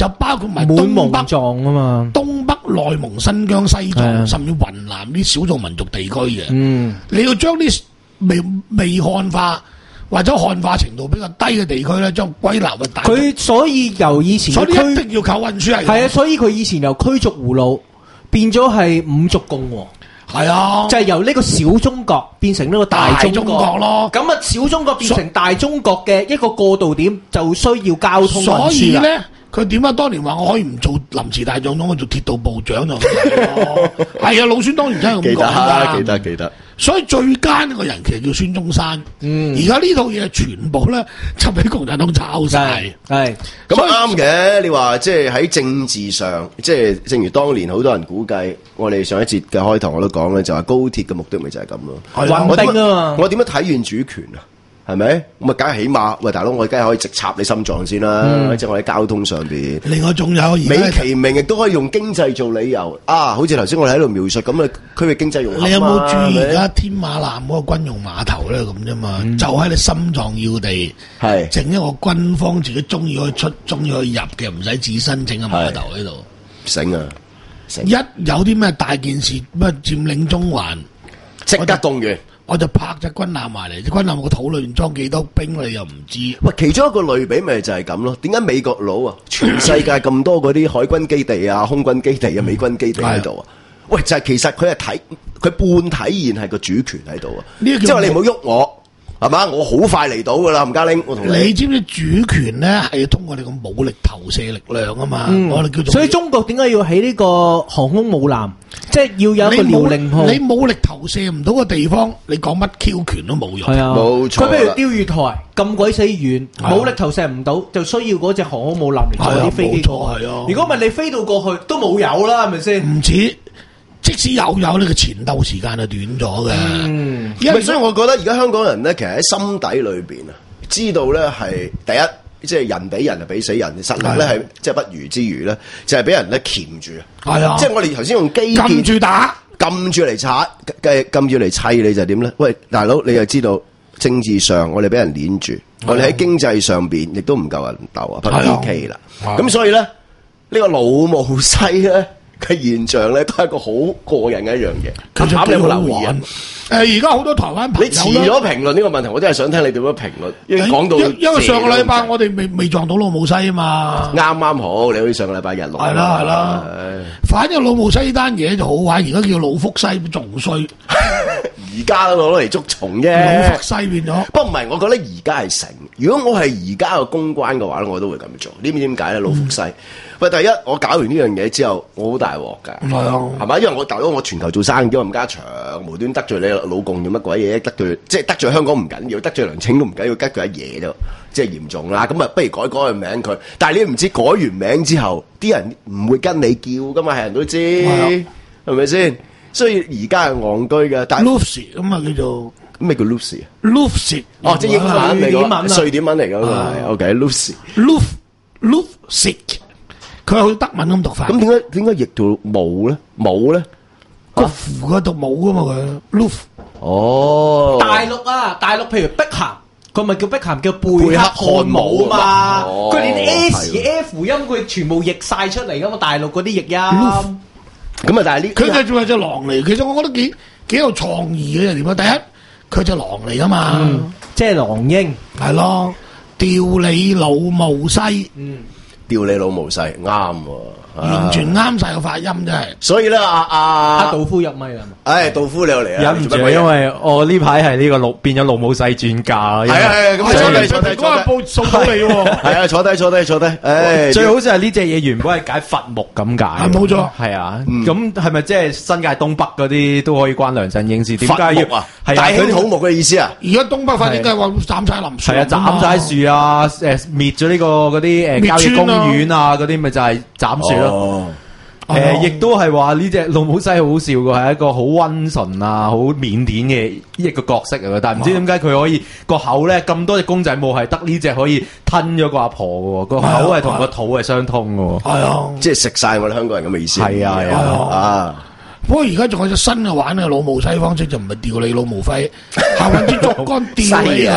就包括埋滿東北、 蒙藏啊嘛， 東北、內蒙、新疆、西藏，甚至雲南啲少數民族地區嘅。 嗯， 你要將啲未未漢化或者漢化程度比較低嘅地區咧，將歸納為大。 佢所以由以前所以驅一定要靠運輸系統。 係啊，所以佢以前由驅逐胡虜變咗係五族共和。 係啊， 就係由呢個小中國變成呢個大中國大中國咯。 咁啊，小中國變成大中國嘅一個過渡點，就需要交通運輸啦。 所以咧，佢點解當年話我可以唔做臨時大總統，我做鐵道部長就係啊，老孫當年真係咁講㗎。 記得記得。 所以最奸呢個人其實叫孫中山。嗯，而家呢套嘢全部咧就俾共產黨抄晒。 係咁啱嘅。你話即係喺政治上，即係正如當年好多人估計，我哋上一節嘅開頭我都講咧，就話高鐵嘅目的咪就係咁咯。 穩定啊嘛。 我點樣體現主權啊？係咪？咁啊，梗係起碼喂，大佬，我梗係可以直插你心臟先啦。嗯、即係我喺交通上邊。 另外仲有美其名亦都可以用經濟做理由啊！好似頭先我哋喺度描述咁嘅區域經濟用。 你有冇注意而家天馬南嗰個軍用碼頭咧咁啫嘛？嗯、就喺你心臟要地，係整一個軍方自己中意去出、中意去入嘅，唔使自申請嘅碼頭喺度。 醒啊！醒一有啲咩大件事，咩佔領中環， 即刻動員。 我就拍隻軍艦埋嚟，隻軍艦個肚裏面裝幾多兵你又唔知。 喂，其中一個類比咪就係咁咯。點解美國佬啊，全世界咁多嗰啲海軍基地啊、空軍基地啊、美軍基地喺度啊？喂，就係、是、其實佢係睇佢半體現係個主權喺度啊。即係話你唔好喐我。係嘛？我好快嚟到噶啦，吳家拎，我同你。 你知唔知主權咧係通過你個武力投射力量啊嘛？ 嗯、 我哋叫做。 所以中國點解要起呢個航空母艦？即係要有一個遼寧號。 你武力投射唔到個地方，你講乜 Q 權都冇用。 係啊， 冇錯。 佢譬如釣魚台咁鬼死遠，武力投射唔到，就需要嗰隻航空母艦嚟做啲飛機過去。如果唔係你飛到過去都冇有啦，係咪先？ 唔止。即使有有呢個前鬥時間係短咗嘅， 嗯，因為所以我覺得而家香港人咧，其實喺心底裏邊啊，知道咧係第一，即係人比人就比死人，實力咧係即係不如之餘咧，就係俾人咧鉗住啊，係啊，即係我哋頭先用基建撳住打， 撳住嚟拆，嘅撳住嚟砌你就點咧？喂，大佬你又知道政治上我哋俾人鏈住，我哋喺經濟上邊亦都唔夠人鬥啊，不 P K 啦，咁所以咧呢個老毛西咧嘅現象咧，都係一個好過癮嘅一樣嘢。 其實你有冇留意啊？誒，而家好多台灣朋友你遲咗評論呢個問題，我真係想聽你點樣評論。因為講到因因為上個禮拜我哋未未撞到老母西啊嘛， 啱啱好，你好似上個禮拜日落。 係啦係啦，反正老母西呢單嘢就好玩，而家叫老福西仲衰。 而家都攞嚟捉蟲啫， 老福西變咗。 不過唔係，我覺得而家係成。如果我係而家個公關嘅話咧，我都會咁做。知唔知點解咧？老福西。喂，第一，我搞完呢樣嘢之後，我好大鑊㗎，係啊，係嘛？因為我大佬，我全球做生意，我吳家祥無端得罪你老共做乜鬼嘢？得罪即係得罪香港唔緊要，得罪梁清都唔緊要，得罪阿爺就即係嚴重啦。咁啊，不如改改個名佢。但係你唔知改完名之後，啲人唔會跟你叫㗎嘛，係人都知，係咪先？所以而家係戇居嘅。但係 Lucy 咁啊，叫做咩叫 Lucy 啊 ？Lucy 哦，即係英文嚟㗎，瑞典文嚟㗎嘛係。OK，Lucy，Luf Lufsick。佢係好似德文咁讀法。 咁點解點解譯到冇咧？冇咧？ 個符嗰度冇噶嘛佢。Luf。 哦。 大陸啊，大陸譬如碧咸，佢咪叫碧咸叫貝克漢姆啊嘛。佢連 S F 音佢全部譯晒出嚟噶嘛，大陸嗰啲譯音。 咁啊，但係呢？ 佢就仲係隻狼嚟，其實我覺得幾幾有創意嘅點啊！第一，佢隻狼嚟噶嘛， 即係狼鷹， 係咯，吊你老母西。嗯。 吊你老毛細啱喎， 完全啱晒個發音真係。 所以咧，阿阿阿杜夫入咪啦。 唉，杜夫你又嚟啊！ 忍唔住，因為我呢排係呢個老變咗老母細專家。係啊係啊，咁坐低坐低坐低， 報送到你喎。 係啊，坐低坐低坐低。唉， 最好就係呢隻嘢原本係解伐木咁解。 係冇錯。 係啊，咁係咪即係新界東北嗰啲都可以關梁振英事？點解要啊？大興土木嘅意思啊？ 而家東北發展計劃斬晒林樹。 係啊，斬晒樹啊！誒，滅咗呢個嗰啲誒郊野公園啊，嗰啲咪就係斬樹咯。誒，亦都係話呢隻老母西好好笑嘅，係一個好溫順啊、好腼腆嘅一個角色嚟嘅。但係唔知點解佢可以個口咧咁多隻公仔冇係得呢隻可以吞咗個阿婆嘅，個口係同個肚係相通嘅。係啊， 即係食晒我哋香港人嘅意思。 係啊係啊啊！ 不過而家仲有隻新嘅玩嘅老母西方式，就唔係吊你老母肺，係揾支竹竿吊你佢。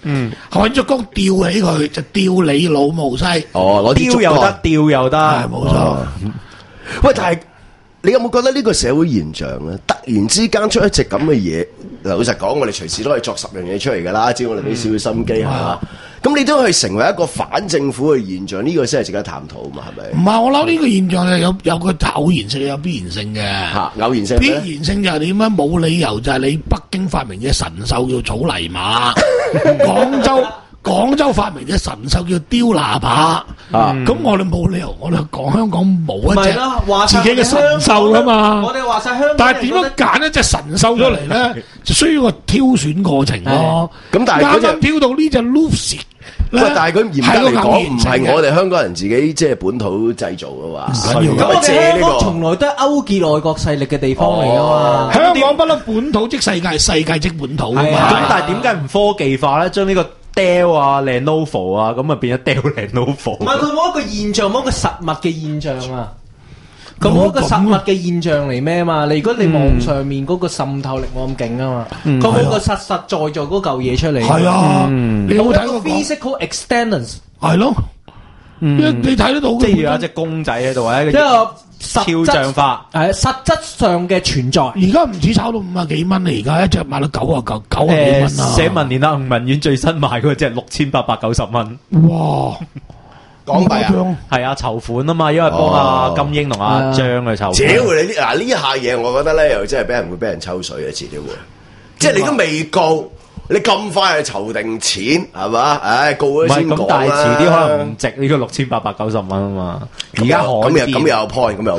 嗯，海竹江吊起佢就吊你老母西。 哦， 吊又得，吊又得， 係冇錯。 喂，但係你有冇覺得呢個社會現象咧，突然之間出一隻咁嘅嘢？老實講，我哋隨時都可以作十樣嘢出嚟㗎啦，只要我哋俾少少心機係嘛。咁你都可以成為一個反政府嘅現象，呢、這個先係值得探討嘛，係咪？ 唔係，我諗呢個現象係有有個偶然性，有必然性嘅。 嚇，偶然性必然性就係點樣？冇理由就係你北京發明嘅神獸叫草泥馬，廣州廣州發明嘅神獸叫雕喇叭。啊，咁我哋冇理由，我哋講香港冇一隻自己嘅神獸㗎嘛。我哋話晒香港，但係點樣揀一隻神獸出嚟咧？就需要個挑選過程咯。咁但係啱啱挑到呢隻 Lucy。 喂，但係佢嚴格嚟講，唔係我哋香港人自己即係本土製造嘅話， 咁我哋香港從來都係勾結外國勢力嘅地方嚟㗎嘛。 香港不嬲本土即世界，世界即本土啊嘛。 咁但係點解唔科技化咧？將呢個 Dell 啊、Lenovo 啊，咁啊變咗 Dell Lenovo。 唔係佢冇一個現象，冇一個實物嘅現象啊。佢冇一個實物嘅現象嚟咩嘛？你如果你網上面嗰個滲透力冇咁勁啊嘛，佢冇個實實在在嗰嚿嘢出嚟。係啊，你有冇睇過 physical extendence？ 係咯，你睇得到， 即係有一隻公仔喺度啊，一個超像化， 係實質上嘅存在。 而家唔止炒到五啊幾蚊，而家一隻賣到九啊九九啊幾蚊啊！ 社民連啊，吳文遠最新賣嗰隻六千八百九十蚊。 哇！ 港幣啊， 係啊，籌款啊嘛，因為幫阿金英同阿張去籌款。 屌你呢嗱呢下嘢，我覺得咧又真係俾人會俾人抽水嘅，遲啲會。即係你都未告，你咁快去籌定錢係嘛？唉，告咗先講啦。 咁但係遲啲可能唔值呢個六千八百九十蚊啊嘛。而家咁又咁又有 point，咁又有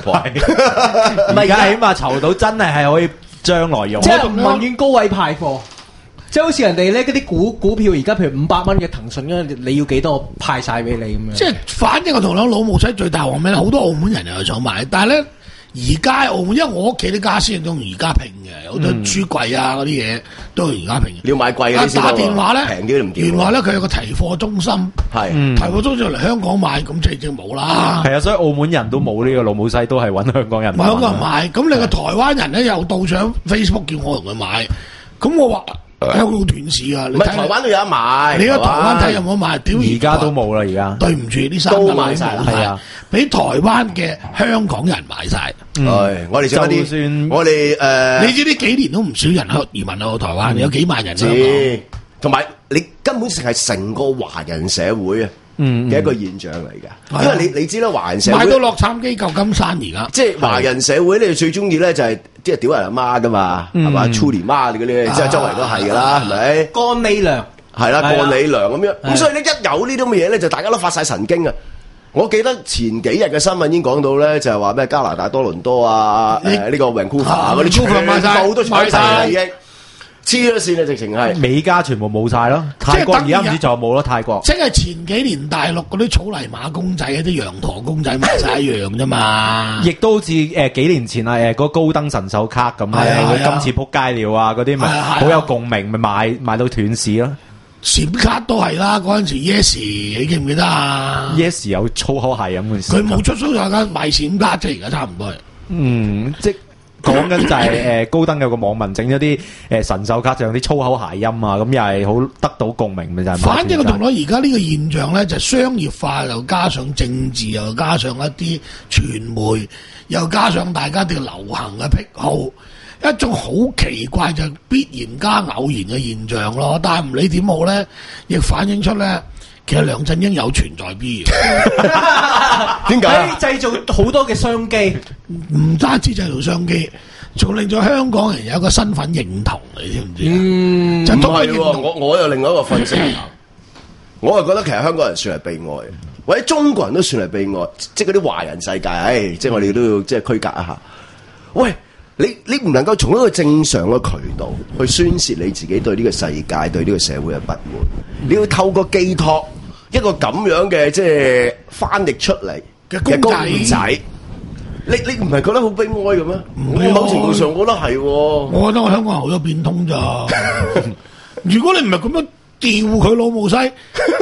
point。 唔係而家起碼籌到真係係可以將來用。 即係吳文遠高位派貨。即係好似人哋咧嗰啲股股票，而家譬如五百蚊嘅騰訊嗰，你要幾多派晒俾你咁樣？ 即係反正我同你講老母仔最大鑊咩咧？好多澳門人又想買，但係咧而家澳門，因為我屋企啲家私都用而家拼嘅，好多書櫃啊嗰啲嘢都用而家拼。 你要買貴嘅先打電話咧， 平啲都唔見。 原來咧佢有個提貨中心，係提貨中心嚟香港買，咁即係即係冇啦。 係啊，所以澳門人都冇呢個老母西，都係揾香港人買。 香港人買，咁你個台灣人咧又到上 Facebook 叫我同佢買，咁我話。香港斷市啊！ 唔係台灣都有得買， 你喺台灣睇有冇買？屌而家都冇啦，而家對唔住啲衫都買晒啦， 係啊，俾台灣嘅香港人買晒。 係我哋就算我哋誒， 你知呢幾年都唔少人去移民去台灣，有幾萬人。 知，同埋你根本成係成個華人社會啊！嘅一個現象嚟嘅，因為你你知啦，華人社會買到洛杉磯舊金山而家， 即係華人社會咧最中意咧就係即係屌人阿媽噶嘛，係嘛，粗連媽嗰啲，即係周圍都係噶啦，係咪？ 乾你娘係啦，乾你娘咁樣，咁所以咧一有呢啲咁嘅嘢咧，就大家都發晒神經啊！我記得前幾日嘅新聞已經講到咧，就係話咩加拿大多倫多啊，誒呢個溫哥華嗰啲全部都搶晒已經。黐咗線啊！直情係美加全部冇晒咯，泰國而家唔知仲有冇咯？泰國即係前幾年大陸嗰啲草泥馬公仔、啲羊駝公仔賣晒一樣啫嘛。 亦都好似誒幾年前啊誒嗰高登神獸卡咁咧，今次撲街了啊嗰啲咪好有共鳴，咪賣賣到斷市咯。 閃卡都係啦，嗰陣時 Yes 你記唔記得啊 ？Yes 有粗口係咁嘅事。 佢冇出粗口價賣閃卡啫，而家差唔多係。 嗯，即講緊就係誒高登有個網民整咗啲誒神獸卡，就用啲粗口諧音啊，咁又係好得到共鳴嘅就係。 反正我同你而家呢個現象咧，就商業化又加上政治，又加上一啲傳媒，又加上大家啲流行嘅癖好，一種好奇怪就必然加偶然嘅現象咯。但係唔理點好咧，亦反映出咧。其實梁振英有存在必要， 點解？ 製造好多嘅商機， 唔單止製造商機，仲令咗香港人有一個身份認同，你知唔知？ 嗯，就唔係喎，我我有另外一個分析，我係覺得其實香港人算係被愛，或者中國人都算係被愛，即係嗰啲華人世界，唉，即係我哋都要即係區隔一下。喂，你你唔能夠從一個正常嘅渠道去宣洩你自己對呢個世界、對呢個社會嘅不滿，你要透過寄託一個咁樣嘅即係翻譯出嚟嘅公仔，你你唔係覺得好悲哀嘅咩？某程度上我覺得係， 我覺得我香港人好有變通咋。如果你唔係咁樣調佢老母西，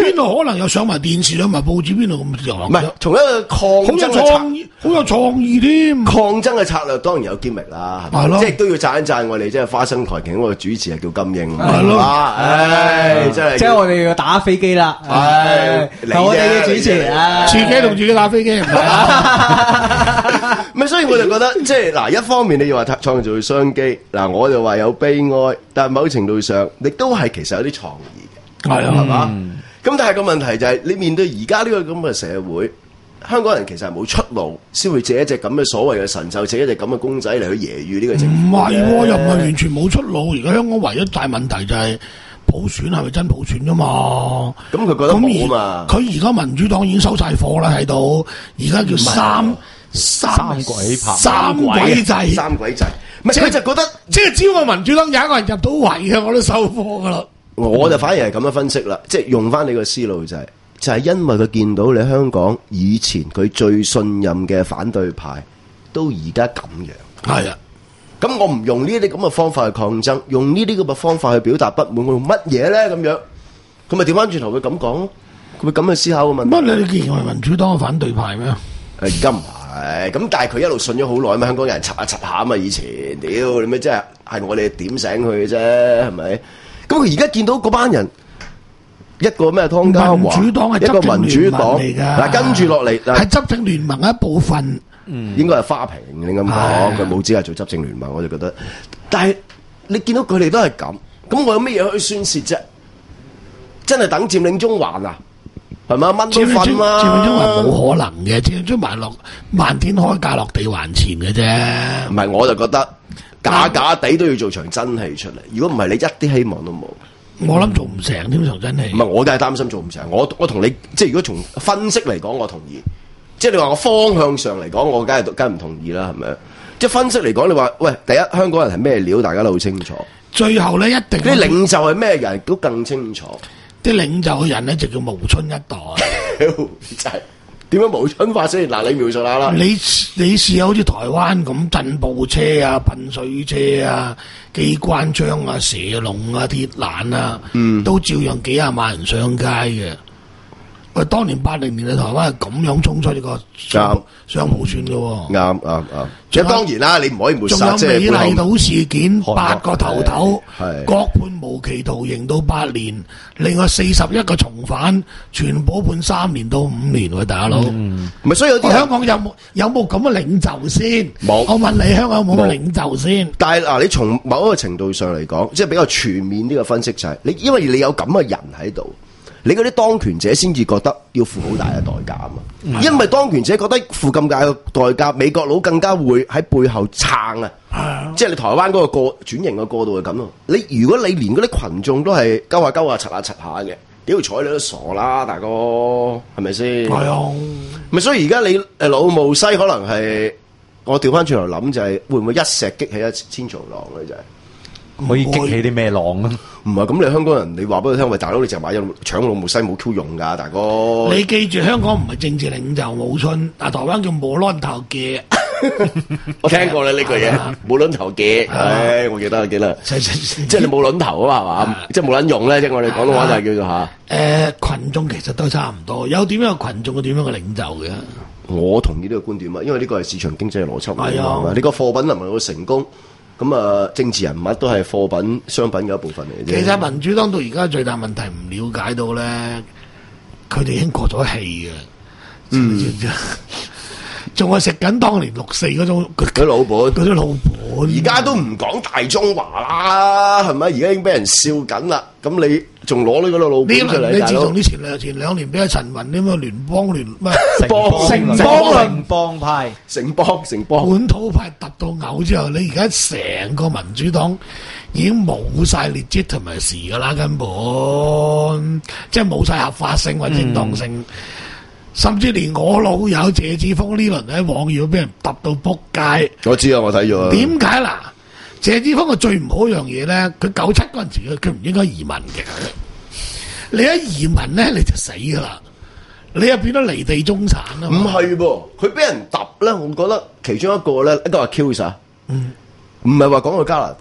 邊度可能有上埋電視、上埋報紙，邊度咁樣？ 唔係，從一個抗爭嘅創意，好有創意添。 抗爭嘅策略當然有堅力啦，係咪？即係都要讚一讚我哋，即係花生台其中個主持係叫金英，係咯，唉，真係。 即係我哋要打飛機啦，係我哋嘅主持， 自己同自己打飛機，唔係啊。 咪所以我就覺得，即係嗱，一方面你要話創造商機，嗱，我就話有悲哀，但係某程度上，你都係其實有啲創意嘅，係啊，係嘛？咁但係個問題就係、是，你面對而家呢個咁嘅社會，香港人其實係冇出路，先會借一隻咁嘅所謂嘅神獸，借一隻咁嘅公仔嚟去揶揄呢個政府。 唔係喎，又唔係完全冇出路。而家香港唯一大問題就係普選係咪真普選啫嘛？ 咁佢覺得冇啊嘛。 佢而家民主黨已經收晒貨啦，喺度。而家叫三三三鬼拍三鬼制， 三鬼制。唔係佢就覺得， 即係只要個民主黨有一個人入到圍嘅，我都收貨噶啦。 我就反而係咁樣分析啦，即係用翻你個思路就係、是，就係、是、因為佢見到你香港以前佢最信任嘅反對派，都而家咁樣。係啊，咁我唔用呢啲咁嘅方法去抗爭，用呢啲咁嘅方法去表達不滿，我用乜嘢咧？咁樣，佢咪調翻轉頭會咁講咯？佢會咁去思考個問題。 乜你既然係民主黨嘅反對派咩？ 誒，而家唔係，咁但係佢一路信咗好耐嘛，香港人插下插下啊嘛，以前屌你咩真係係我哋點醒佢嘅啫，係咪？咁佢而家見到嗰班人一個咩湯家驊，一個民主黨嚟㗎。嗱，跟住落嚟係執政聯盟一部分， 嗯，應該係花瓶你咁講，佢冇資格做執政聯盟，我就覺得。但係你見到佢哋都係咁，咁我有咩嘢可以宣泄啫？真係等佔領中環啊？係嘛？蚊都瞓啦！ 佔領中環冇可能嘅，佔領中環落漫天開價落地還錢嘅啫。 唔係，我就覺得。假假地都要做場真戲出嚟，如果唔係你一啲希望都冇。 我諗做唔成添場真戲。 唔係，我梗係擔心做唔成。我我同你即係如果從分析嚟講，我同意。即係你話我方向上嚟講，我梗係梗係唔同意啦，係咪？即係分析嚟講，你話喂，第一香港人係咩料，大家都好清楚。 最後咧，一定啲領袖係咩人都更清楚。 啲領袖嘅人咧就叫無春一代。 真係。點樣無春法先？嗱，你描述下啦。 你你試下好似台灣咁震步車啊、噴水車啊、機關槍啊、蛇龍啊、鐵欄啊，嗯，都照樣幾廿萬人上街嘅。喂，當年八零年嘅台灣係咁樣衝出呢個雙雙普選嘅喎。啱啱啱。即係當然啦，你唔可以抹殺即係美麗島事件，八個頭頭，各判無期徒刑到八年，另外四十一個從犯，全部判三年到五年喎，大佬。唔係，所以有啲香港有冇有冇咁嘅領袖先？冇。我問你，香港有冇咁嘅領袖先？ 但係嗱，你從某一個程度上嚟講，即係比較全面啲嘅分析就係，你因為你有咁嘅人喺度。你嗰啲當權者先至覺得要付好大嘅代價啊嘛，嗯、因為當權者覺得付咁大嘅代價，美國佬更加會喺背後撐啊，嗯、即係你台灣嗰個過轉型嘅過渡係咁咯。你如果你連嗰啲群眾都係鳩下鳩下、柒下柒下嘅，屌睬你都傻啦，大哥係咪先？係啊，咪所以而家你誒老毛西可能係我調翻轉頭諗就係、是、會唔會一石激起一千重浪咧？就係、是。 可以激起啲咩浪啊？ 唔係咁，你香港人，你話俾佢聽，喂，大佬，你淨係買咗搶老毛西冇 Q 用㗎，大哥。 你記住，香港唔係政治領袖冇春，啊，台灣叫冇卵頭嘅。 我聽過啦呢句嘢，冇卵頭嘅，唉，我記得，記得。即係你冇卵頭啊嘛，係嘛？即係冇卵用咧，即係我哋廣東話就係叫做嚇。誒，羣眾其實都差唔多，有點樣嘅羣眾，有點樣嘅領袖嘅。我同意呢個觀點啊，因為呢個係市場經濟嘅邏輯嚟㗎嘛。你個貨品能唔能夠成功？咁啊，政治人物都係貨品、商品嘅一部分嚟嘅啫。 其實民主黨到而家最大問題唔了解到咧，佢哋已經過咗氣嘅，知唔知啊？仲係食緊當年六四嗰種嗰老本， 嗰啲老本。 而家都唔講大中華啦，係咪？而家已經俾人笑緊啦。咁你仲攞呢嗰個老本出嚟？ 你自從啲前兩前兩年俾阿陳雲啲咁嘅聯邦聯咩邦城邦城邦派城邦城邦本土派揼到嘔之後，你而家成個民主黨已經冇晒 legitimacy 噶啦，根本即係冇晒合法性或者正當性。嗯甚至連我老友謝志峰呢輪喺網頁俾人揼到撲街。 我知啊，我睇咗。 點解嗱？謝志峰嘅最唔好一樣嘢咧，佢九七嗰陣時佢唔應該移民嘅。你一移民咧，你就死噶啦！你又變咗離地中產啦。 唔係噃，佢俾人揼咧，我覺得其中一個咧，一個係 Q 晒，嗯，唔係話講去加拿大喎。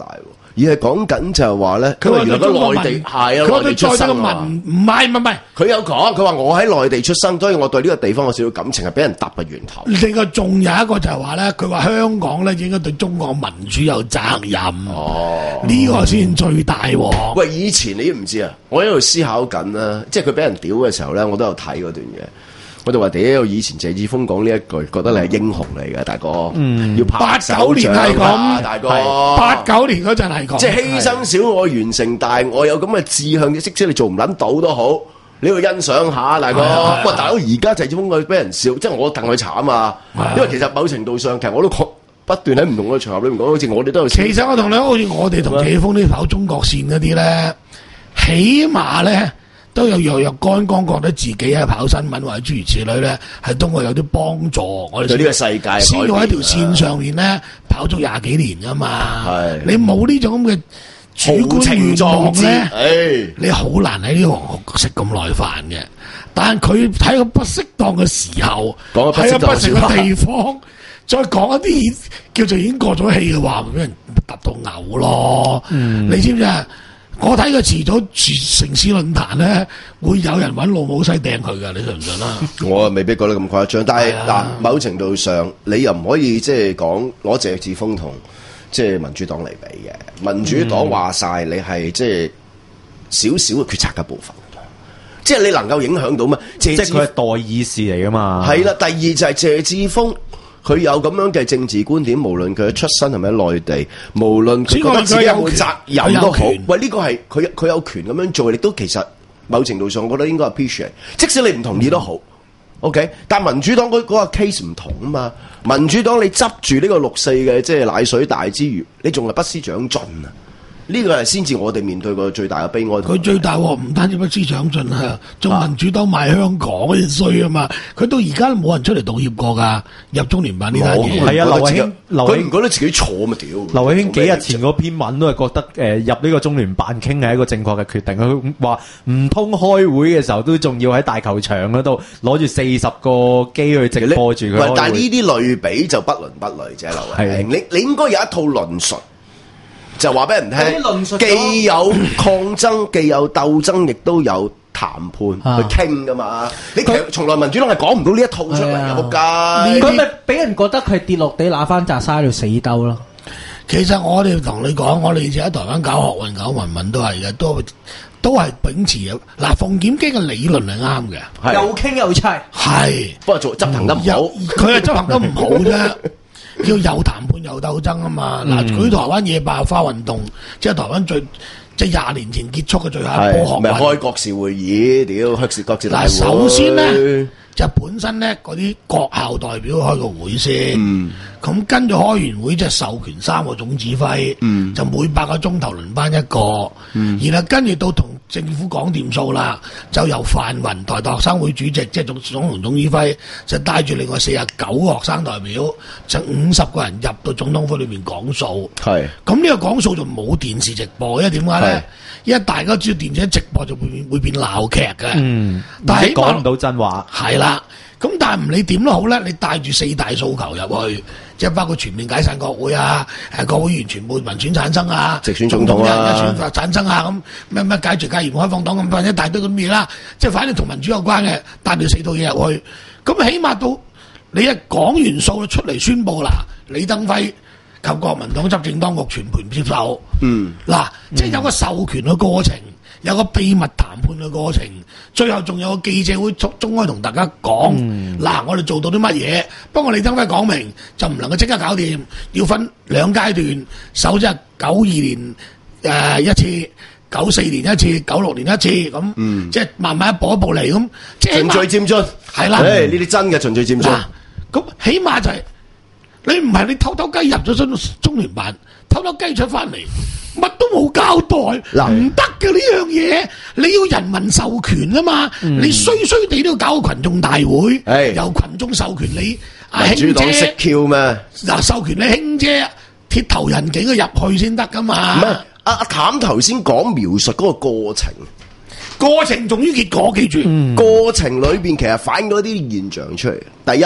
而係講緊就係話咧， 佢話原來個內地係啊， 佢話內地出對在地嘅生啊民唔係唔係唔係， 佢有講，佢話我喺內地出生，所以我對呢個地方有少少感情，係俾人揼嘅源頭。 另外仲有一個就係話咧，佢話香港咧應該對中國民主有責任。哦，呢個先最大喎。 喂，以前你都唔知啊，我喺度思考緊啦，即係佢俾人屌嘅時候咧，我都有睇嗰段嘢。我就話屌，以前謝志峰講呢一句，覺得你係英雄嚟嘅，大哥，嗯、要拍手掌啊，大哥。 八九年嗰陣係講， 即係犧牲小我完成大我，有咁嘅志向，即使你做唔撚到都好，你要欣賞下，大哥。喂，大佬而家謝志峰佢俾人笑，即係我戥佢慘啊！因為其實某程度上，其實我都講不斷喺唔同嘅場合裏面講，好似我哋都有。 其實我同你好似我哋同謝志峰呢跑中國線嗰啲咧，起碼咧。都有若若干干覺得自己喺跑新聞或者諸如此類咧，係都會有啲幫助。我哋對呢個世界先要喺條線上面咧跑足廿幾年噶嘛。係你冇呢種咁嘅主觀願望咧，你好難喺呢行食咁耐飯嘅。但係佢喺個不適當嘅時候，喺個不適當嘅地方，再講一啲叫做已經過咗氣嘅話，會俾人揼到嘔咯。嗯、你知唔知啊？我睇佢遲早城市論壇咧，會有人揾老母西掟佢噶，你信唔信啦？ 我未必覺得咁誇張，但係嗱，某程度上你又唔可以即係講攞謝志峰同即係民主黨嚟比嘅。民主黨話晒你係即係少少嘅決策嘅部分，即係你能夠影響到咩？即係佢係代議士嚟噶嘛？係啦，第二就係謝志峰。佢有咁樣嘅政治觀點，無論佢嘅出身係咪喺內地，無論佢覺得自己有冇責任都好，喂，呢個係佢佢有權咁樣做，亦都其實某程度上，我覺得應該 appreciate。即使你唔同意都好、嗯、，OK。但民主黨嗰嗰個 case 唔同啊嘛，民主黨你執住呢個六四嘅即係奶水大之餘，你仲係不思長進啊！呢個係先至我哋面對過最大嘅悲哀。 佢最大鑊唔單止不思長進啊，仲民主黨賣香港嗰啲衰啊嘛！佢到而家都冇人出嚟道歉過㗎，入中聯辦呢單嘢。 係啊，劉慧卿， 佢唔覺得自己錯咪屌？ 劉慧卿幾日前嗰篇文都係覺得誒、呃、入呢個中聯辦傾係一個正確嘅決定。佢話唔通開會嘅時候都仲要喺大球場嗰度攞住四十個機去直播住佢。 但係呢啲類比就不倫不類啫，劉慧卿。你你應該有一套論述。就話俾人聽，既有抗爭，既有鬥爭，亦都有談判去傾噶嘛。你其實從來民主黨係講唔到呢一套出嚟嘅，仆街。 佢咪俾人覺得佢跌落地揦翻扎沙喺度死兜咯。 其實我哋同你講，我哋以前喺台灣搞學運、搞民運都係嘅，都都係秉持嘅。嗱，馮檢基嘅理論係啱嘅， 又傾又砌， 係不過做執行得唔好， 佢係執行得唔好啫。要有談判有鬥爭啊嘛！嗱、嗯，佢台灣野百合花運動，即係台灣最即係廿年前結束嘅最後一波學運， 咪開國事會議，屌開事國事大會。 首先咧，就本身咧嗰啲國校代表開個會先，咁、嗯、跟住開完會就授權三個總指揮，嗯、就每八個鐘頭輪班一個，嗯、然後跟住到同政府講掂數啦，就由范雲台大學生會主席，即係總總統總指揮，就帶住另外四十九個學生代表，就五十個人入到總統府裏邊講數。係咁呢個講數就冇電視直播，因為點解咧？因為大家知道電視直播就會變會變鬧劇嘅。嗯，但係講唔到真話。係啦，咁但係唔理點都好咧，你帶住四大訴求入去，即係包括全面解散國會啊，誒國會議員全部民選產生啊， 直選總統啊， 一選法產生啊，咁咩咩解除戒嚴開放黨咁，或者一大堆咁嘢啦，即係反正同民主有關嘅，帶住四套嘢入去，咁起碼到你一講完數出嚟宣佈啦，李登輝及國民黨執政當局全盤接受。嗯，嗱，即係有個授權嘅過程。有個秘密談判嘅過程，最後仲有個記者會中中開同大家講，嗱、嗯，我哋做到啲乜嘢？不過李登輝講明就唔能夠即刻搞掂，要分兩階段，首先係九二年誒、呃、一次，九四年一次，九六年一次，咁、嗯、即係慢慢一步一步嚟，咁即係循序漸進，係啦，誒呢啲真嘅循序漸進。 咁起碼就係、是、你唔係你偷偷雞入咗中中聯辦，偷偷雞出翻嚟。乜都冇交代，唔得嘅呢樣嘢，你要人民授權啊嘛，嗯、你衰衰地都要搞個群眾大會，由群眾授權你阿卿姐，民主黨識 Q 咩？嗱，授權你卿姐鐵頭人幾個入去先得噶嘛？ 唔係，阿阿譚頭先講描述嗰個過程， 過程重於結果，記住， 嗯、過程裏邊其實反映咗啲現象出嚟。第一，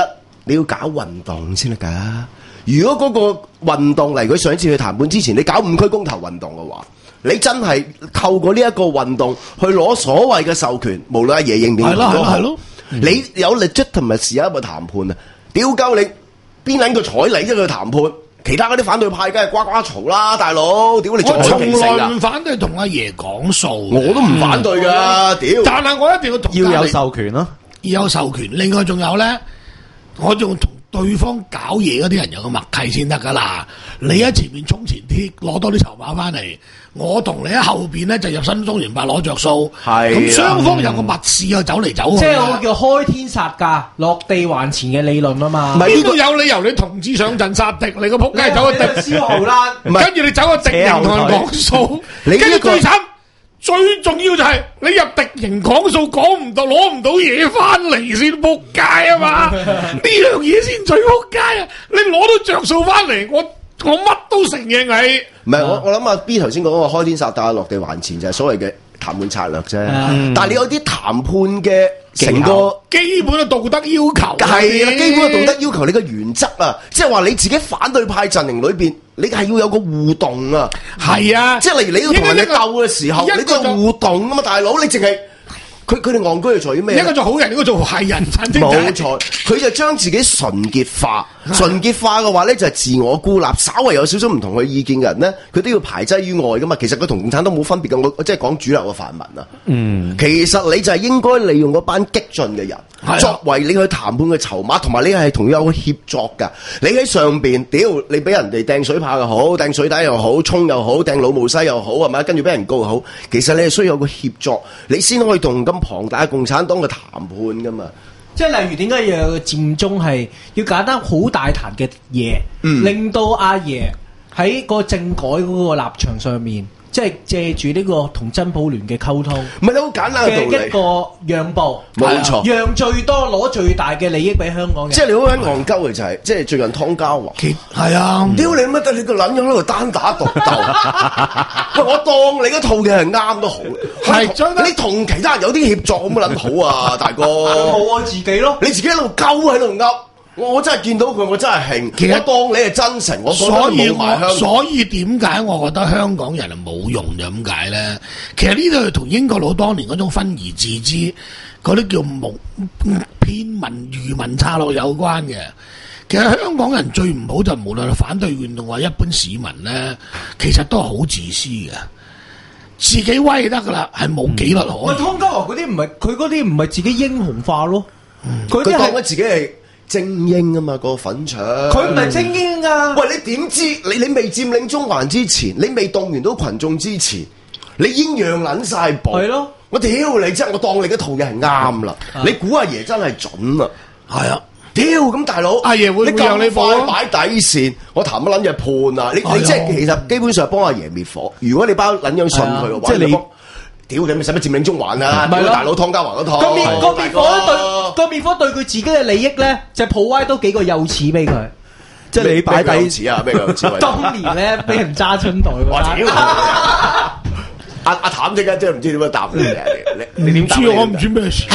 你要搞運動先得㗎。如果嗰個運動嚟，佢上次去談判之前，你搞五區公投運動嘅話，你真係透過呢一個運動去攞所謂嘅授權，無論阿爺認唔認都好，你有 legitimacy 有一個談判啊！屌鳩你邊撚個睬你啫？佢談判，其他嗰啲反對派梗係呱呱嘈啦，大佬！屌你做我從來唔反對同阿爺講數， 我都唔反對㗎，屌！ 但係我一定要同要有授權咯， 要有授權。另外仲有咧，我仲同對方搞嘢嗰啲人有個默契先得㗎啦。你喺前面衝前啲，攞多啲籌碼翻嚟，我同你喺後邊咧就入新中聯辦攞着數。係咁雙方有個密事啊，走嚟走去。 即係我叫開天殺價，落地還錢嘅理論啊嘛。 唔係呢個有理由你同志上陣殺敵，你個仆街走個敵燒豪啦，跟住你走個敵營同人講數，跟住最慘。最重要就係你入敵營講數講唔到，攞唔到嘢翻嚟先仆街啊嘛！呢樣嘢先最仆街啊！你攞到着數翻嚟，我我乜都承認你。 唔係我我諗阿 B 頭先講嗰個開天殺價落地還錢就係所謂嘅談判策略啫。嗯、但係你有啲談判嘅成個基本嘅道德要求係啦，基本嘅道德要求你嘅原則啊，即係話你自己反對派陣營裏邊。你係要有個互動啊， 係啊， 即係例如你要同人哋鬥嘅時候，你都有互動啊嘛，大佬，你淨係佢佢哋戇居係做啲咩？ 一個做好人，一個做壞人， 冇錯，佢就將自己純潔化，純潔化嘅話咧就係自我孤立，稍為有少少唔同佢意見嘅人咧，佢都要排擠於外噶嘛。其實佢同共產黨冇分別嘅，我即係講主流嘅泛民啊。嗯，其實你就係應該利用嗰班激進嘅人。作為你去談判嘅籌碼，同埋你係同有個協作㗎。你喺上邊，屌你俾人哋掟水炮又好，掟水彈又好，衝又好，掟老母西又好，係咪？跟住俾人告又好，其實你係需要有個協作，你先可以同咁龐大嘅共產黨嘅談判㗎嘛。 即係例如點解要有個佔中係要簡單好大壇嘅嘢，嗯、令到阿爺喺個政改嗰個立場上面。即係借住呢個同真普聯嘅溝通， 唔係你好簡單嘅道理， 一個讓步， 冇錯， 讓最多攞最大嘅利益俾香港人。 即係你好撚戇鳩嘅就係、是，即係最近湯家驊， 係啊， 屌你乜得你個撚樣喺度單打獨鬥，喂我當你嗰套嘢係啱都好，係你同其他人有啲協作咁撚好啊，大哥， 冇愛自己咯， 你自己喺度鳩喺度噏。我真係見到佢，我真係興。其實當你係真誠，我覺得冇埋香港。 所以點解我覺得香港人係冇用就咁解咧？其實呢度同英國佬當年嗰種分而治之嗰啲叫蒙騙民愚民策略有關嘅。其實香港人最唔好就無論係反對運動或一般市民咧，其實都係好自私嘅，自己威得噶啦，係冇紀律可。 喂、嗯，湯家驊嗰啲唔係佢嗰啲唔係自己英雄化咯， 佢、嗯、當咗自己係。精英啊嘛，個粉腸佢唔係精英啊！ 喂，你點知？你你未佔領中環之前，你未動員到群眾之前，你已經讓撚晒步。係咯，我屌你真係，我當你嗰套嘢係啱啦。你估阿爺真係準啊？係啊，屌咁大佬，阿爺會唔會讓你快擺底線？我談乜撚嘢判啊？你你即係其實基本上幫阿爺滅火。如果你包撚樣信佢嘅話，即係你。屌你咪使乜佔領中環啊？屌大佬湯家驊嗰套個滅個滅火對個滅火對佢自己嘅利益咧，就抱歪多幾個幼齒俾佢。 即係你擺底齒啊？咩幼齒？ 當年咧俾人揸春袋。我屌！ 阿阿譚即刻即係唔知點樣答你。你你點答？ 我唔知咩事。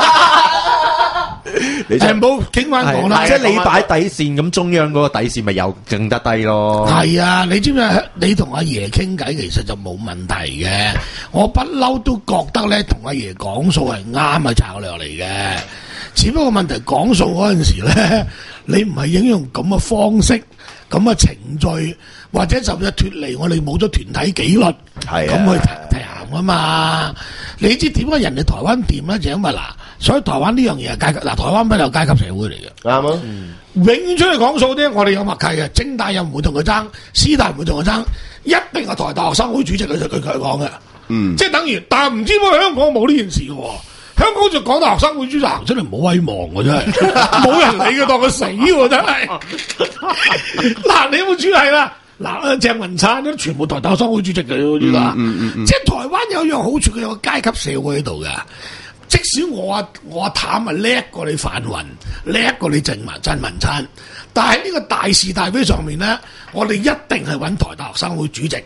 你係冇傾翻講啦， 即係你擺底線，咁中央嗰個底線咪又更得低咯。 係啊，你知唔知？你同阿爺傾偈其實就冇問題嘅。我不嬲都覺得咧，同阿爺講數係啱啊，策略嚟嘅。只不過問題講數嗰陣時咧，你唔係應用咁嘅方式、咁嘅程序，或者甚至脫離我哋冇咗團體紀律，係咁去談啊嘛。你知點解人哋台灣掂咧？就因為嗱。所以台灣呢樣嘢係階級，嗱台灣不係有階級社會嚟嘅，啱啊！嗯、永遠出嚟講數啲，我哋有默契嘅，政大又唔會同佢爭，師大唔會同佢爭，一定係台大學生會主席佢佢佢講嘅，嗯，即係等於，但係唔知點解香港冇呢件事嘅喎，香港就講到學生會主席行出嚟唔好威望嘅真係，冇人理嘅當佢死喎真係，嗱你有冇主題啦？嗱鄭文燦都全部台大學生會主席嘅呢個，嗯嗯嗯、即係台灣有一樣好處，佢有個階級社會喺度嘅。即使我阿我阿譚啊叻過你范雲，叻過你鄭文鄭文燦，但係呢個大是大非上面咧，我哋一定係揾台大學生會主席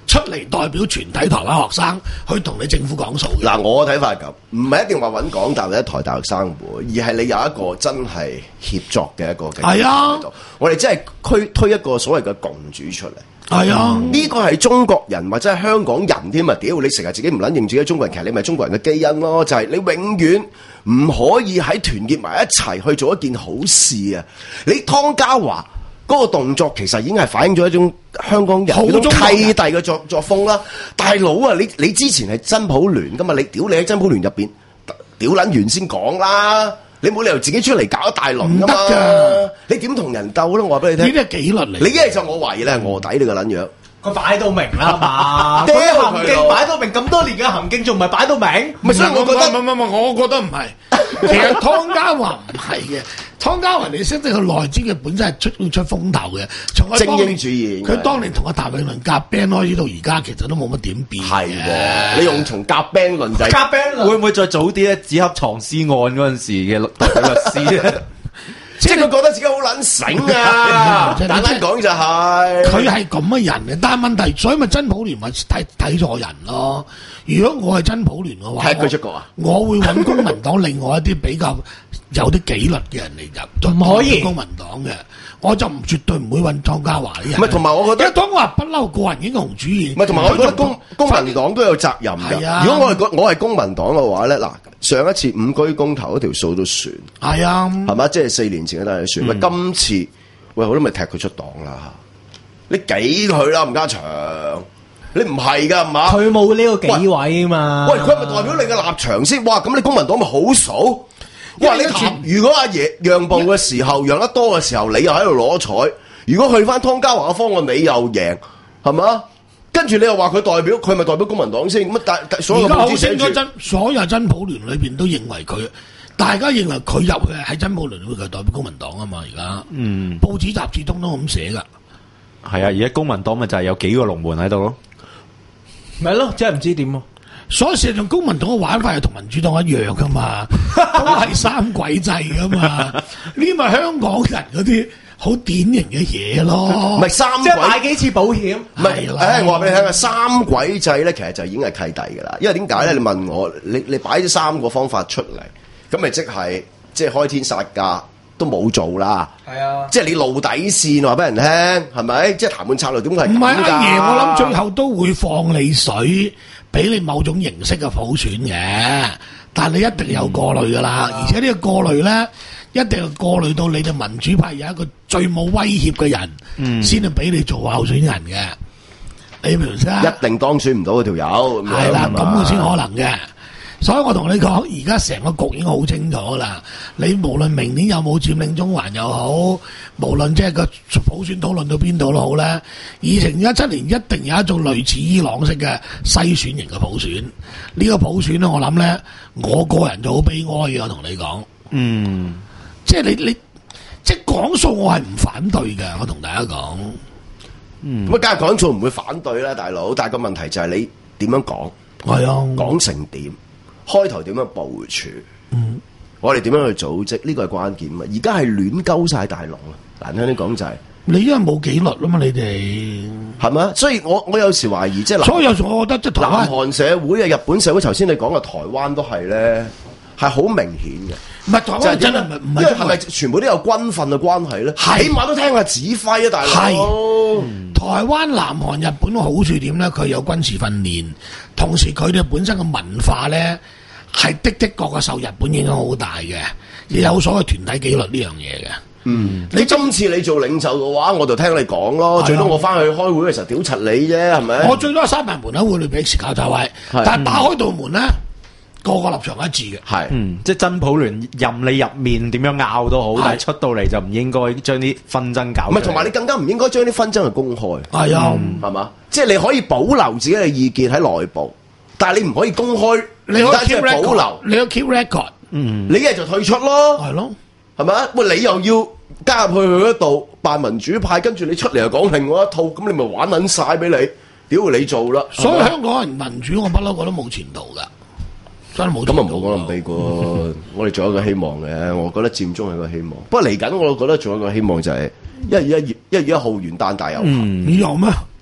出嚟代表全體台灣學生去同你政府講數嘅。 嗱，我嘅睇法係咁，唔係一定話揾港大或者台大學生會，而係你有一個真係協作嘅一個嘅。 係啊， 我哋真係推推一個所謂嘅共主出嚟。 係啊， 呢個係中國人或者係香港人添啊！屌你成日自己唔撚認自己係中國人，其實你咪中國人嘅基因咯。就係、是、你永遠唔可以喺團結埋一齊去做一件好事啊！你湯家驊嗰個動作其實已經係反映咗一種香港人嗰種契弟嘅作作風啦。大佬啊，你你之前係真普聯噶嘛？你屌你喺真普聯入邊屌撚完先講啦！你冇理由自己出嚟搞一大輪噶嘛？你點同人鬥咧？我話俾你聽， 呢啲係紀律嚟。 你一係就我懷疑你係卧底你個撚樣。 佢擺到明啦嘛，佢啲行徑擺到明，咁多年嘅行徑仲唔係擺到明？ 唔係，所以我覺得唔唔唔，我覺得唔係。其實湯家驊唔係嘅，湯家驊你識得佢內資嘅本身係出出風頭嘅，從精英主義。 佢當年同阿譚詠麟夾 band 開始到而家，其實都冇乜點變。 係喎，你用從夾 band 論就夾 band 論會唔會再早啲咧？紙盒藏屍案嗰陣時嘅代表律師咧？ 即係佢覺得自己好撚醒啊！簡單講就係佢係咁嘅人嘅，但係問題，所以咪真普聯咪睇睇錯人咯。如果我係真普聯嘅話， 踢佢出局啊！ 我會揾公民黨另外一啲比較有啲紀律嘅人嚟入， 唔可以公民黨嘅，我就唔絕對唔會揾湯家驊啲人。 唔係，同埋我覺得， 因為湯家驊不嬲個人英雄主義。 唔係，同埋我覺得公公民黨都有責任㗎。 啊、 如果我係我係公民黨嘅話咧，嗱，上一次五居公投嗰條數都算。 係啊，係嘛？即係四年前嘅單嘢算。喂、嗯，今次喂，我都咪踢佢出黨啦。你幾佢啦，吳家祥？你唔係㗎嘛？ 佢冇呢個紀委啊嘛。 喂，佢係咪代表你嘅立場先？哇！咁你公民黨咪好數？哇！你如果阿爺讓步嘅時候，讓得多嘅時候，你又喺度攞彩；如果去翻湯家驊嘅方案，你又贏，係嘛？跟住你又話佢代表，佢咪代表公民黨先？乜但所有嘅報紙寫住， 真所有真普聯裏邊都認為佢，大家認為佢入去喺真普聯會佢代表公民黨啊嘛？而家嗯，報紙雜誌通通咁寫㗎。 係啊，而家公民黨咪就係有幾個龍門喺度咯。 咪咯，真係唔知點喎。 所以事實上，公民黨嘅玩法係同民主黨一樣噶嘛，都係三軌制噶嘛。呢咪香港人嗰啲好典型嘅嘢咯。 唔係三軌， 即係買幾次保險。 唔係，誒，我話俾你聽啊，三軌制咧，其實就已經係契弟噶啦。因為點解咧？你問我，你你擺咗三個方法出嚟，咁咪即係即係開天殺價都冇做啦。係啊，即係你露底線話俾人聽，係咪？即係談判策略點係咁㗎？ 唔係阿爺，我諗最後都會放你水。俾你某種形式嘅普選嘅，但你一定有過濾噶啦，嗯、而且呢個過濾咧，一定係過濾到你哋民主派有一個最冇威脅嘅人，先至俾你做候選人嘅。你明唔明先？ 一定當選唔到嗰條友， 係啦，咁嘅先可能嘅。所以我同你講，而家成個局已經好清楚啦。你無論明年有冇佔領中環又好，無論即係個普選討論到邊度都好咧，二零一七年一定有一種類似伊朗式嘅篩選型嘅普選。呢、呢個普選咧，我諗咧，我個人就好悲哀嘅。我同你講，嗯，即係你你即係講數，我係唔反對嘅。我同大家講， 嗯，咁啊，梗係講數唔會反對啦，大佬。但係個問題就係你點樣講？ 係啊， 講成點？開頭點樣部署？嗯，我哋點樣去組織？呢個係關鍵嘛！而家係亂鳩晒大龍啊！難聽啲講就係、是、 你因為冇紀律啊嘛，你哋係咪？所以我我有時懷疑，即係所以有時我覺得即係南韓社會啊、日本社會，頭先你講嘅台灣都係咧，係好明顯嘅。 唔係台灣真係唔係，因為係咪全部都有軍訓嘅關係咧？起碼都聽下指揮啊，大佬。 係、嗯、台灣、南韓、日本嘅好處點咧？佢有軍事訓練，同時佢哋本身嘅文化咧。係的的確確受日本影響好大嘅，亦有所謂團體紀律呢樣嘢嘅。 嗯，你今次你做領袖嘅話，我就聽你講咯。最多我翻去開會嘅時候屌柒你啫，係咪？ 我最多係閂埋門口會裏俾 X 教就位，但係打開道門咧，個個立場一致嘅。 係，嗯，即係真普聯任你入面點樣拗都好，但係出到嚟就唔應該將啲紛爭搞。 唔係，同埋你更加唔應該將啲紛爭去公開。 係啊， 係嘛？即係你可以保留自己嘅意見喺內部。但係你唔可以公開， 你可以 keep record，保留，你可以 keep record， 嗯，你一係就退出咯， 係咯， 係咪？喂，你又要加入去佢嗰度扮民主派，跟住你出嚟又講另外一套，咁你咪玩撚晒俾你，屌你做啦！ 所以香港人民主，我不嬲覺得冇前途噶，真係冇。 咁啊唔好講咁悲觀，我哋仲有一個希望嘅，我覺得佔中係個希望。不過嚟緊，我覺得仲有一個希望就係一月一月一月一號元旦大遊行。 你有咩？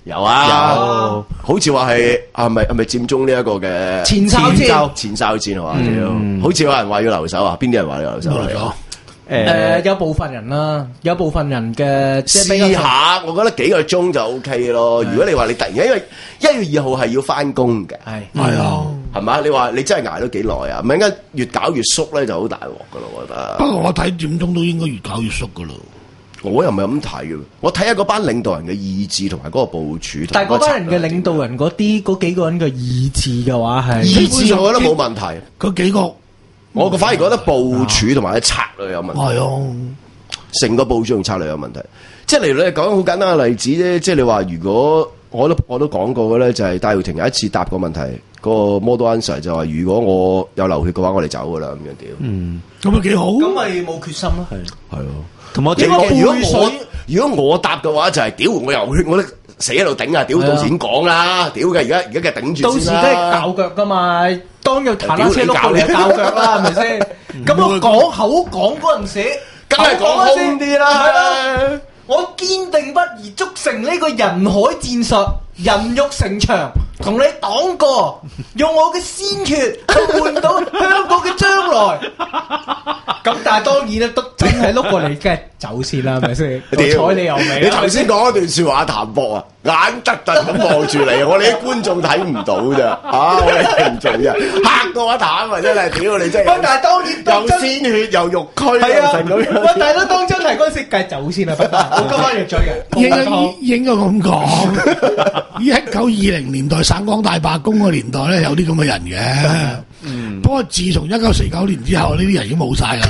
有啊， 有好似話係係咪係咪佔中呢一個嘅前哨戰前哨戰係嘛？ 嗯好似有人話要留守啊，邊啲人話要留守啊？ 誒有部分人啦，有部分人嘅即係比較試下，我覺得幾個鐘就 O K 咯。如果你話你突然間因為一月二號係要翻工嘅， 係係啊， 係嘛？你話你真係捱咗幾耐啊？唔係應該越搞越縮咧，就好大鑊噶咯。我覺得。 不過我睇佔中都應該越搞越縮噶咯。 我又唔係咁睇嘅，我睇下嗰班領導人嘅意志同埋嗰個部署。 但係嗰班人嘅領導人嗰啲嗰幾個人嘅意志嘅話係意志，我覺得冇問題。 嗰幾個， 我反而覺得部署同埋策略有問題。 係啊， 成個部署同策略有問題。即係例如你講好簡單嘅例子啫，即係你話如果我都我都講過嘅咧，就係戴耀廷有一次答個問題，個 model answer 就話如果我有流血嘅話，我哋走噶啦咁樣屌。 嗯，咁咪幾好？ 咁咪冇決心咯。 係係咯。 同我如果我如果我答嘅話就係、是、屌我有血我都死喺度頂啊！屌到時先講啦，屌嘅而家而家嘅頂住先啦。 到時都係教腳噶嘛，當有彈下車碌過嚟教腳啦，係咪先？咁我講口講嗰陣時， 梗係講空啲啦。 係啦，我堅定不移築成呢個人海戰術，人肉城牆，同你擋過，用我嘅鮮血去換到香港嘅將來。咁但係當然咧，都真係碌過嚟，梗係走先啦，係咪先？我睬你又未？ 你頭先講一段説話，譚博啊，眼突突咁望住你，我哋啲觀眾睇唔到咋，啊！我哋聽眾啫，嚇到我譚啊！真係，屌你真係。 喂，但係當然又鮮血又肉軀， 係啊！ 成咁樣。 喂，大佬當真係嗰陣時，梗係走先啦，不得。我今晚要追嘅。 應該應該咁講，一九二零年代省港大罷工個年代咧，有啲咁嘅人嘅。嗯，不過自從一九四九年之後，呢啲人已經冇晒噶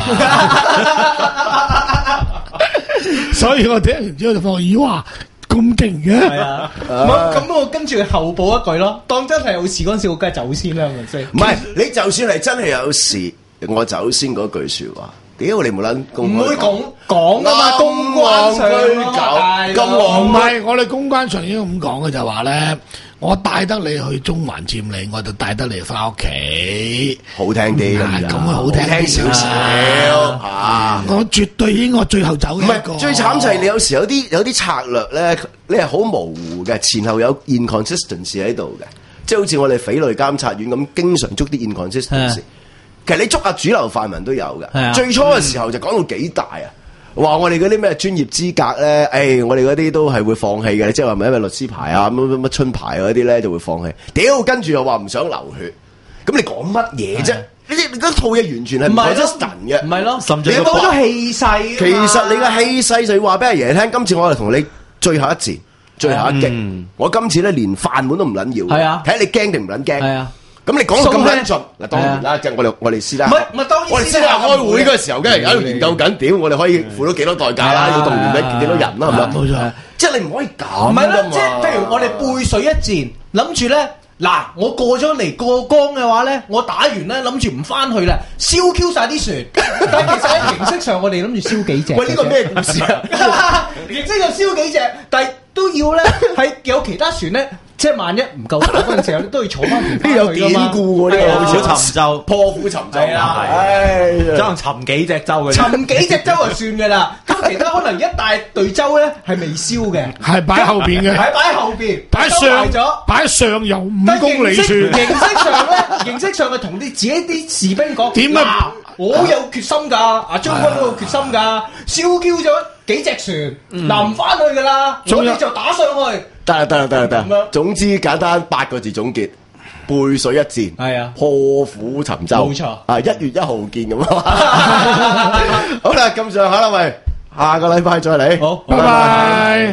啦。所以我聽完之後就發覺，咦哇，咁勁嘅。 係啊，咁我跟住後補一句咯，當真係有事嗰陣時，我梗係走先啦，係咪先？ 唔係，你就算係真係有事，我走先嗰句説話。屌你冇撚公開， 唔會講講噶嘛，公關上咁咁唔係，我哋公關上已經咁講嘅就話咧，我帶得你去中環佔領，我就帶得你翻屋企， 好聽啲咁咁啊好聽少少啊！ 我絕對應該我最後走嘅一個。 最慘就係你有時有啲有啲策略咧，你係好模糊嘅，前後有 inconsistency 喺度嘅，即係好似我哋匪類監察院咁，經常捉啲 inconsistency。其實你捉下主流泛民都有嘅， 啊、 最初嘅時候就講到幾大啊！話我哋嗰啲咩專業資格咧，誒、哎，我哋嗰啲都係會放棄嘅，即係話咪因為律師牌啊、乜乜乜春牌嗰啲咧就會放棄。屌，跟住又話唔想流血，咁你講乜嘢啫？呢啲你嗰套嘢完全係唔係 consistent 嘅， 唔係咯， 甚至你講咗氣勢。 其實你嘅氣勢就要話俾阿爺聽，今次我係同你最後一戰、最後一擊。嗯、我今次咧連飯碗都唔撚要，係啊，睇下你驚定唔撚驚。係啊。咁你講到咁撚盡，嗱當然啦，即係我哋我哋師啦， 唔係唔係當然， 我哋師啦開會嗰個時候，梗係喺度研究緊，屌我哋可以付到幾多代價啦，要動員你幾多人啦，係咪？冇錯，即係你唔可以咁。唔係啦，即係譬如我哋背水一戰，諗住咧，嗱我過咗嚟過江嘅話咧，我打完咧諗住唔翻去啦，燒 Q 曬啲船，但係其實喺形式上我哋諗住燒幾隻。喂，呢個咩故事啊？形式上燒幾隻，但係都要咧係有其他船咧。即係萬一唔夠打嗰陣時候，都要坐翻條船有典故喎，呢個好似沉舟、破釜沉舟啊！唉， 可能沉幾隻舟嘅， 沉幾隻舟就算嘅啦。咁其他可能一大隊舟咧係未燒嘅， 係擺喺後邊嘅， 係擺喺後邊， 擺上咗，擺喺上游五公里處。 形式上咧，形式上係同啲自己啲士兵講點啊？ 我有決心㗎，阿將軍都有決心㗎，燒 Q 咗幾隻船，嗱唔翻去㗎啦，我哋就打上去。 得啦得啦得啦得啦，總之簡單八個字總結：背水一戰，係啊，破釜沉舟，冇錯啊！一月一號見咁啊！好啦，咁上下啦，喂，下個禮拜再嚟，好，拜拜。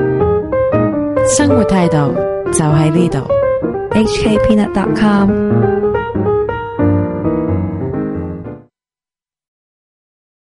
生活態度就喺呢度，H K Peanut dot com。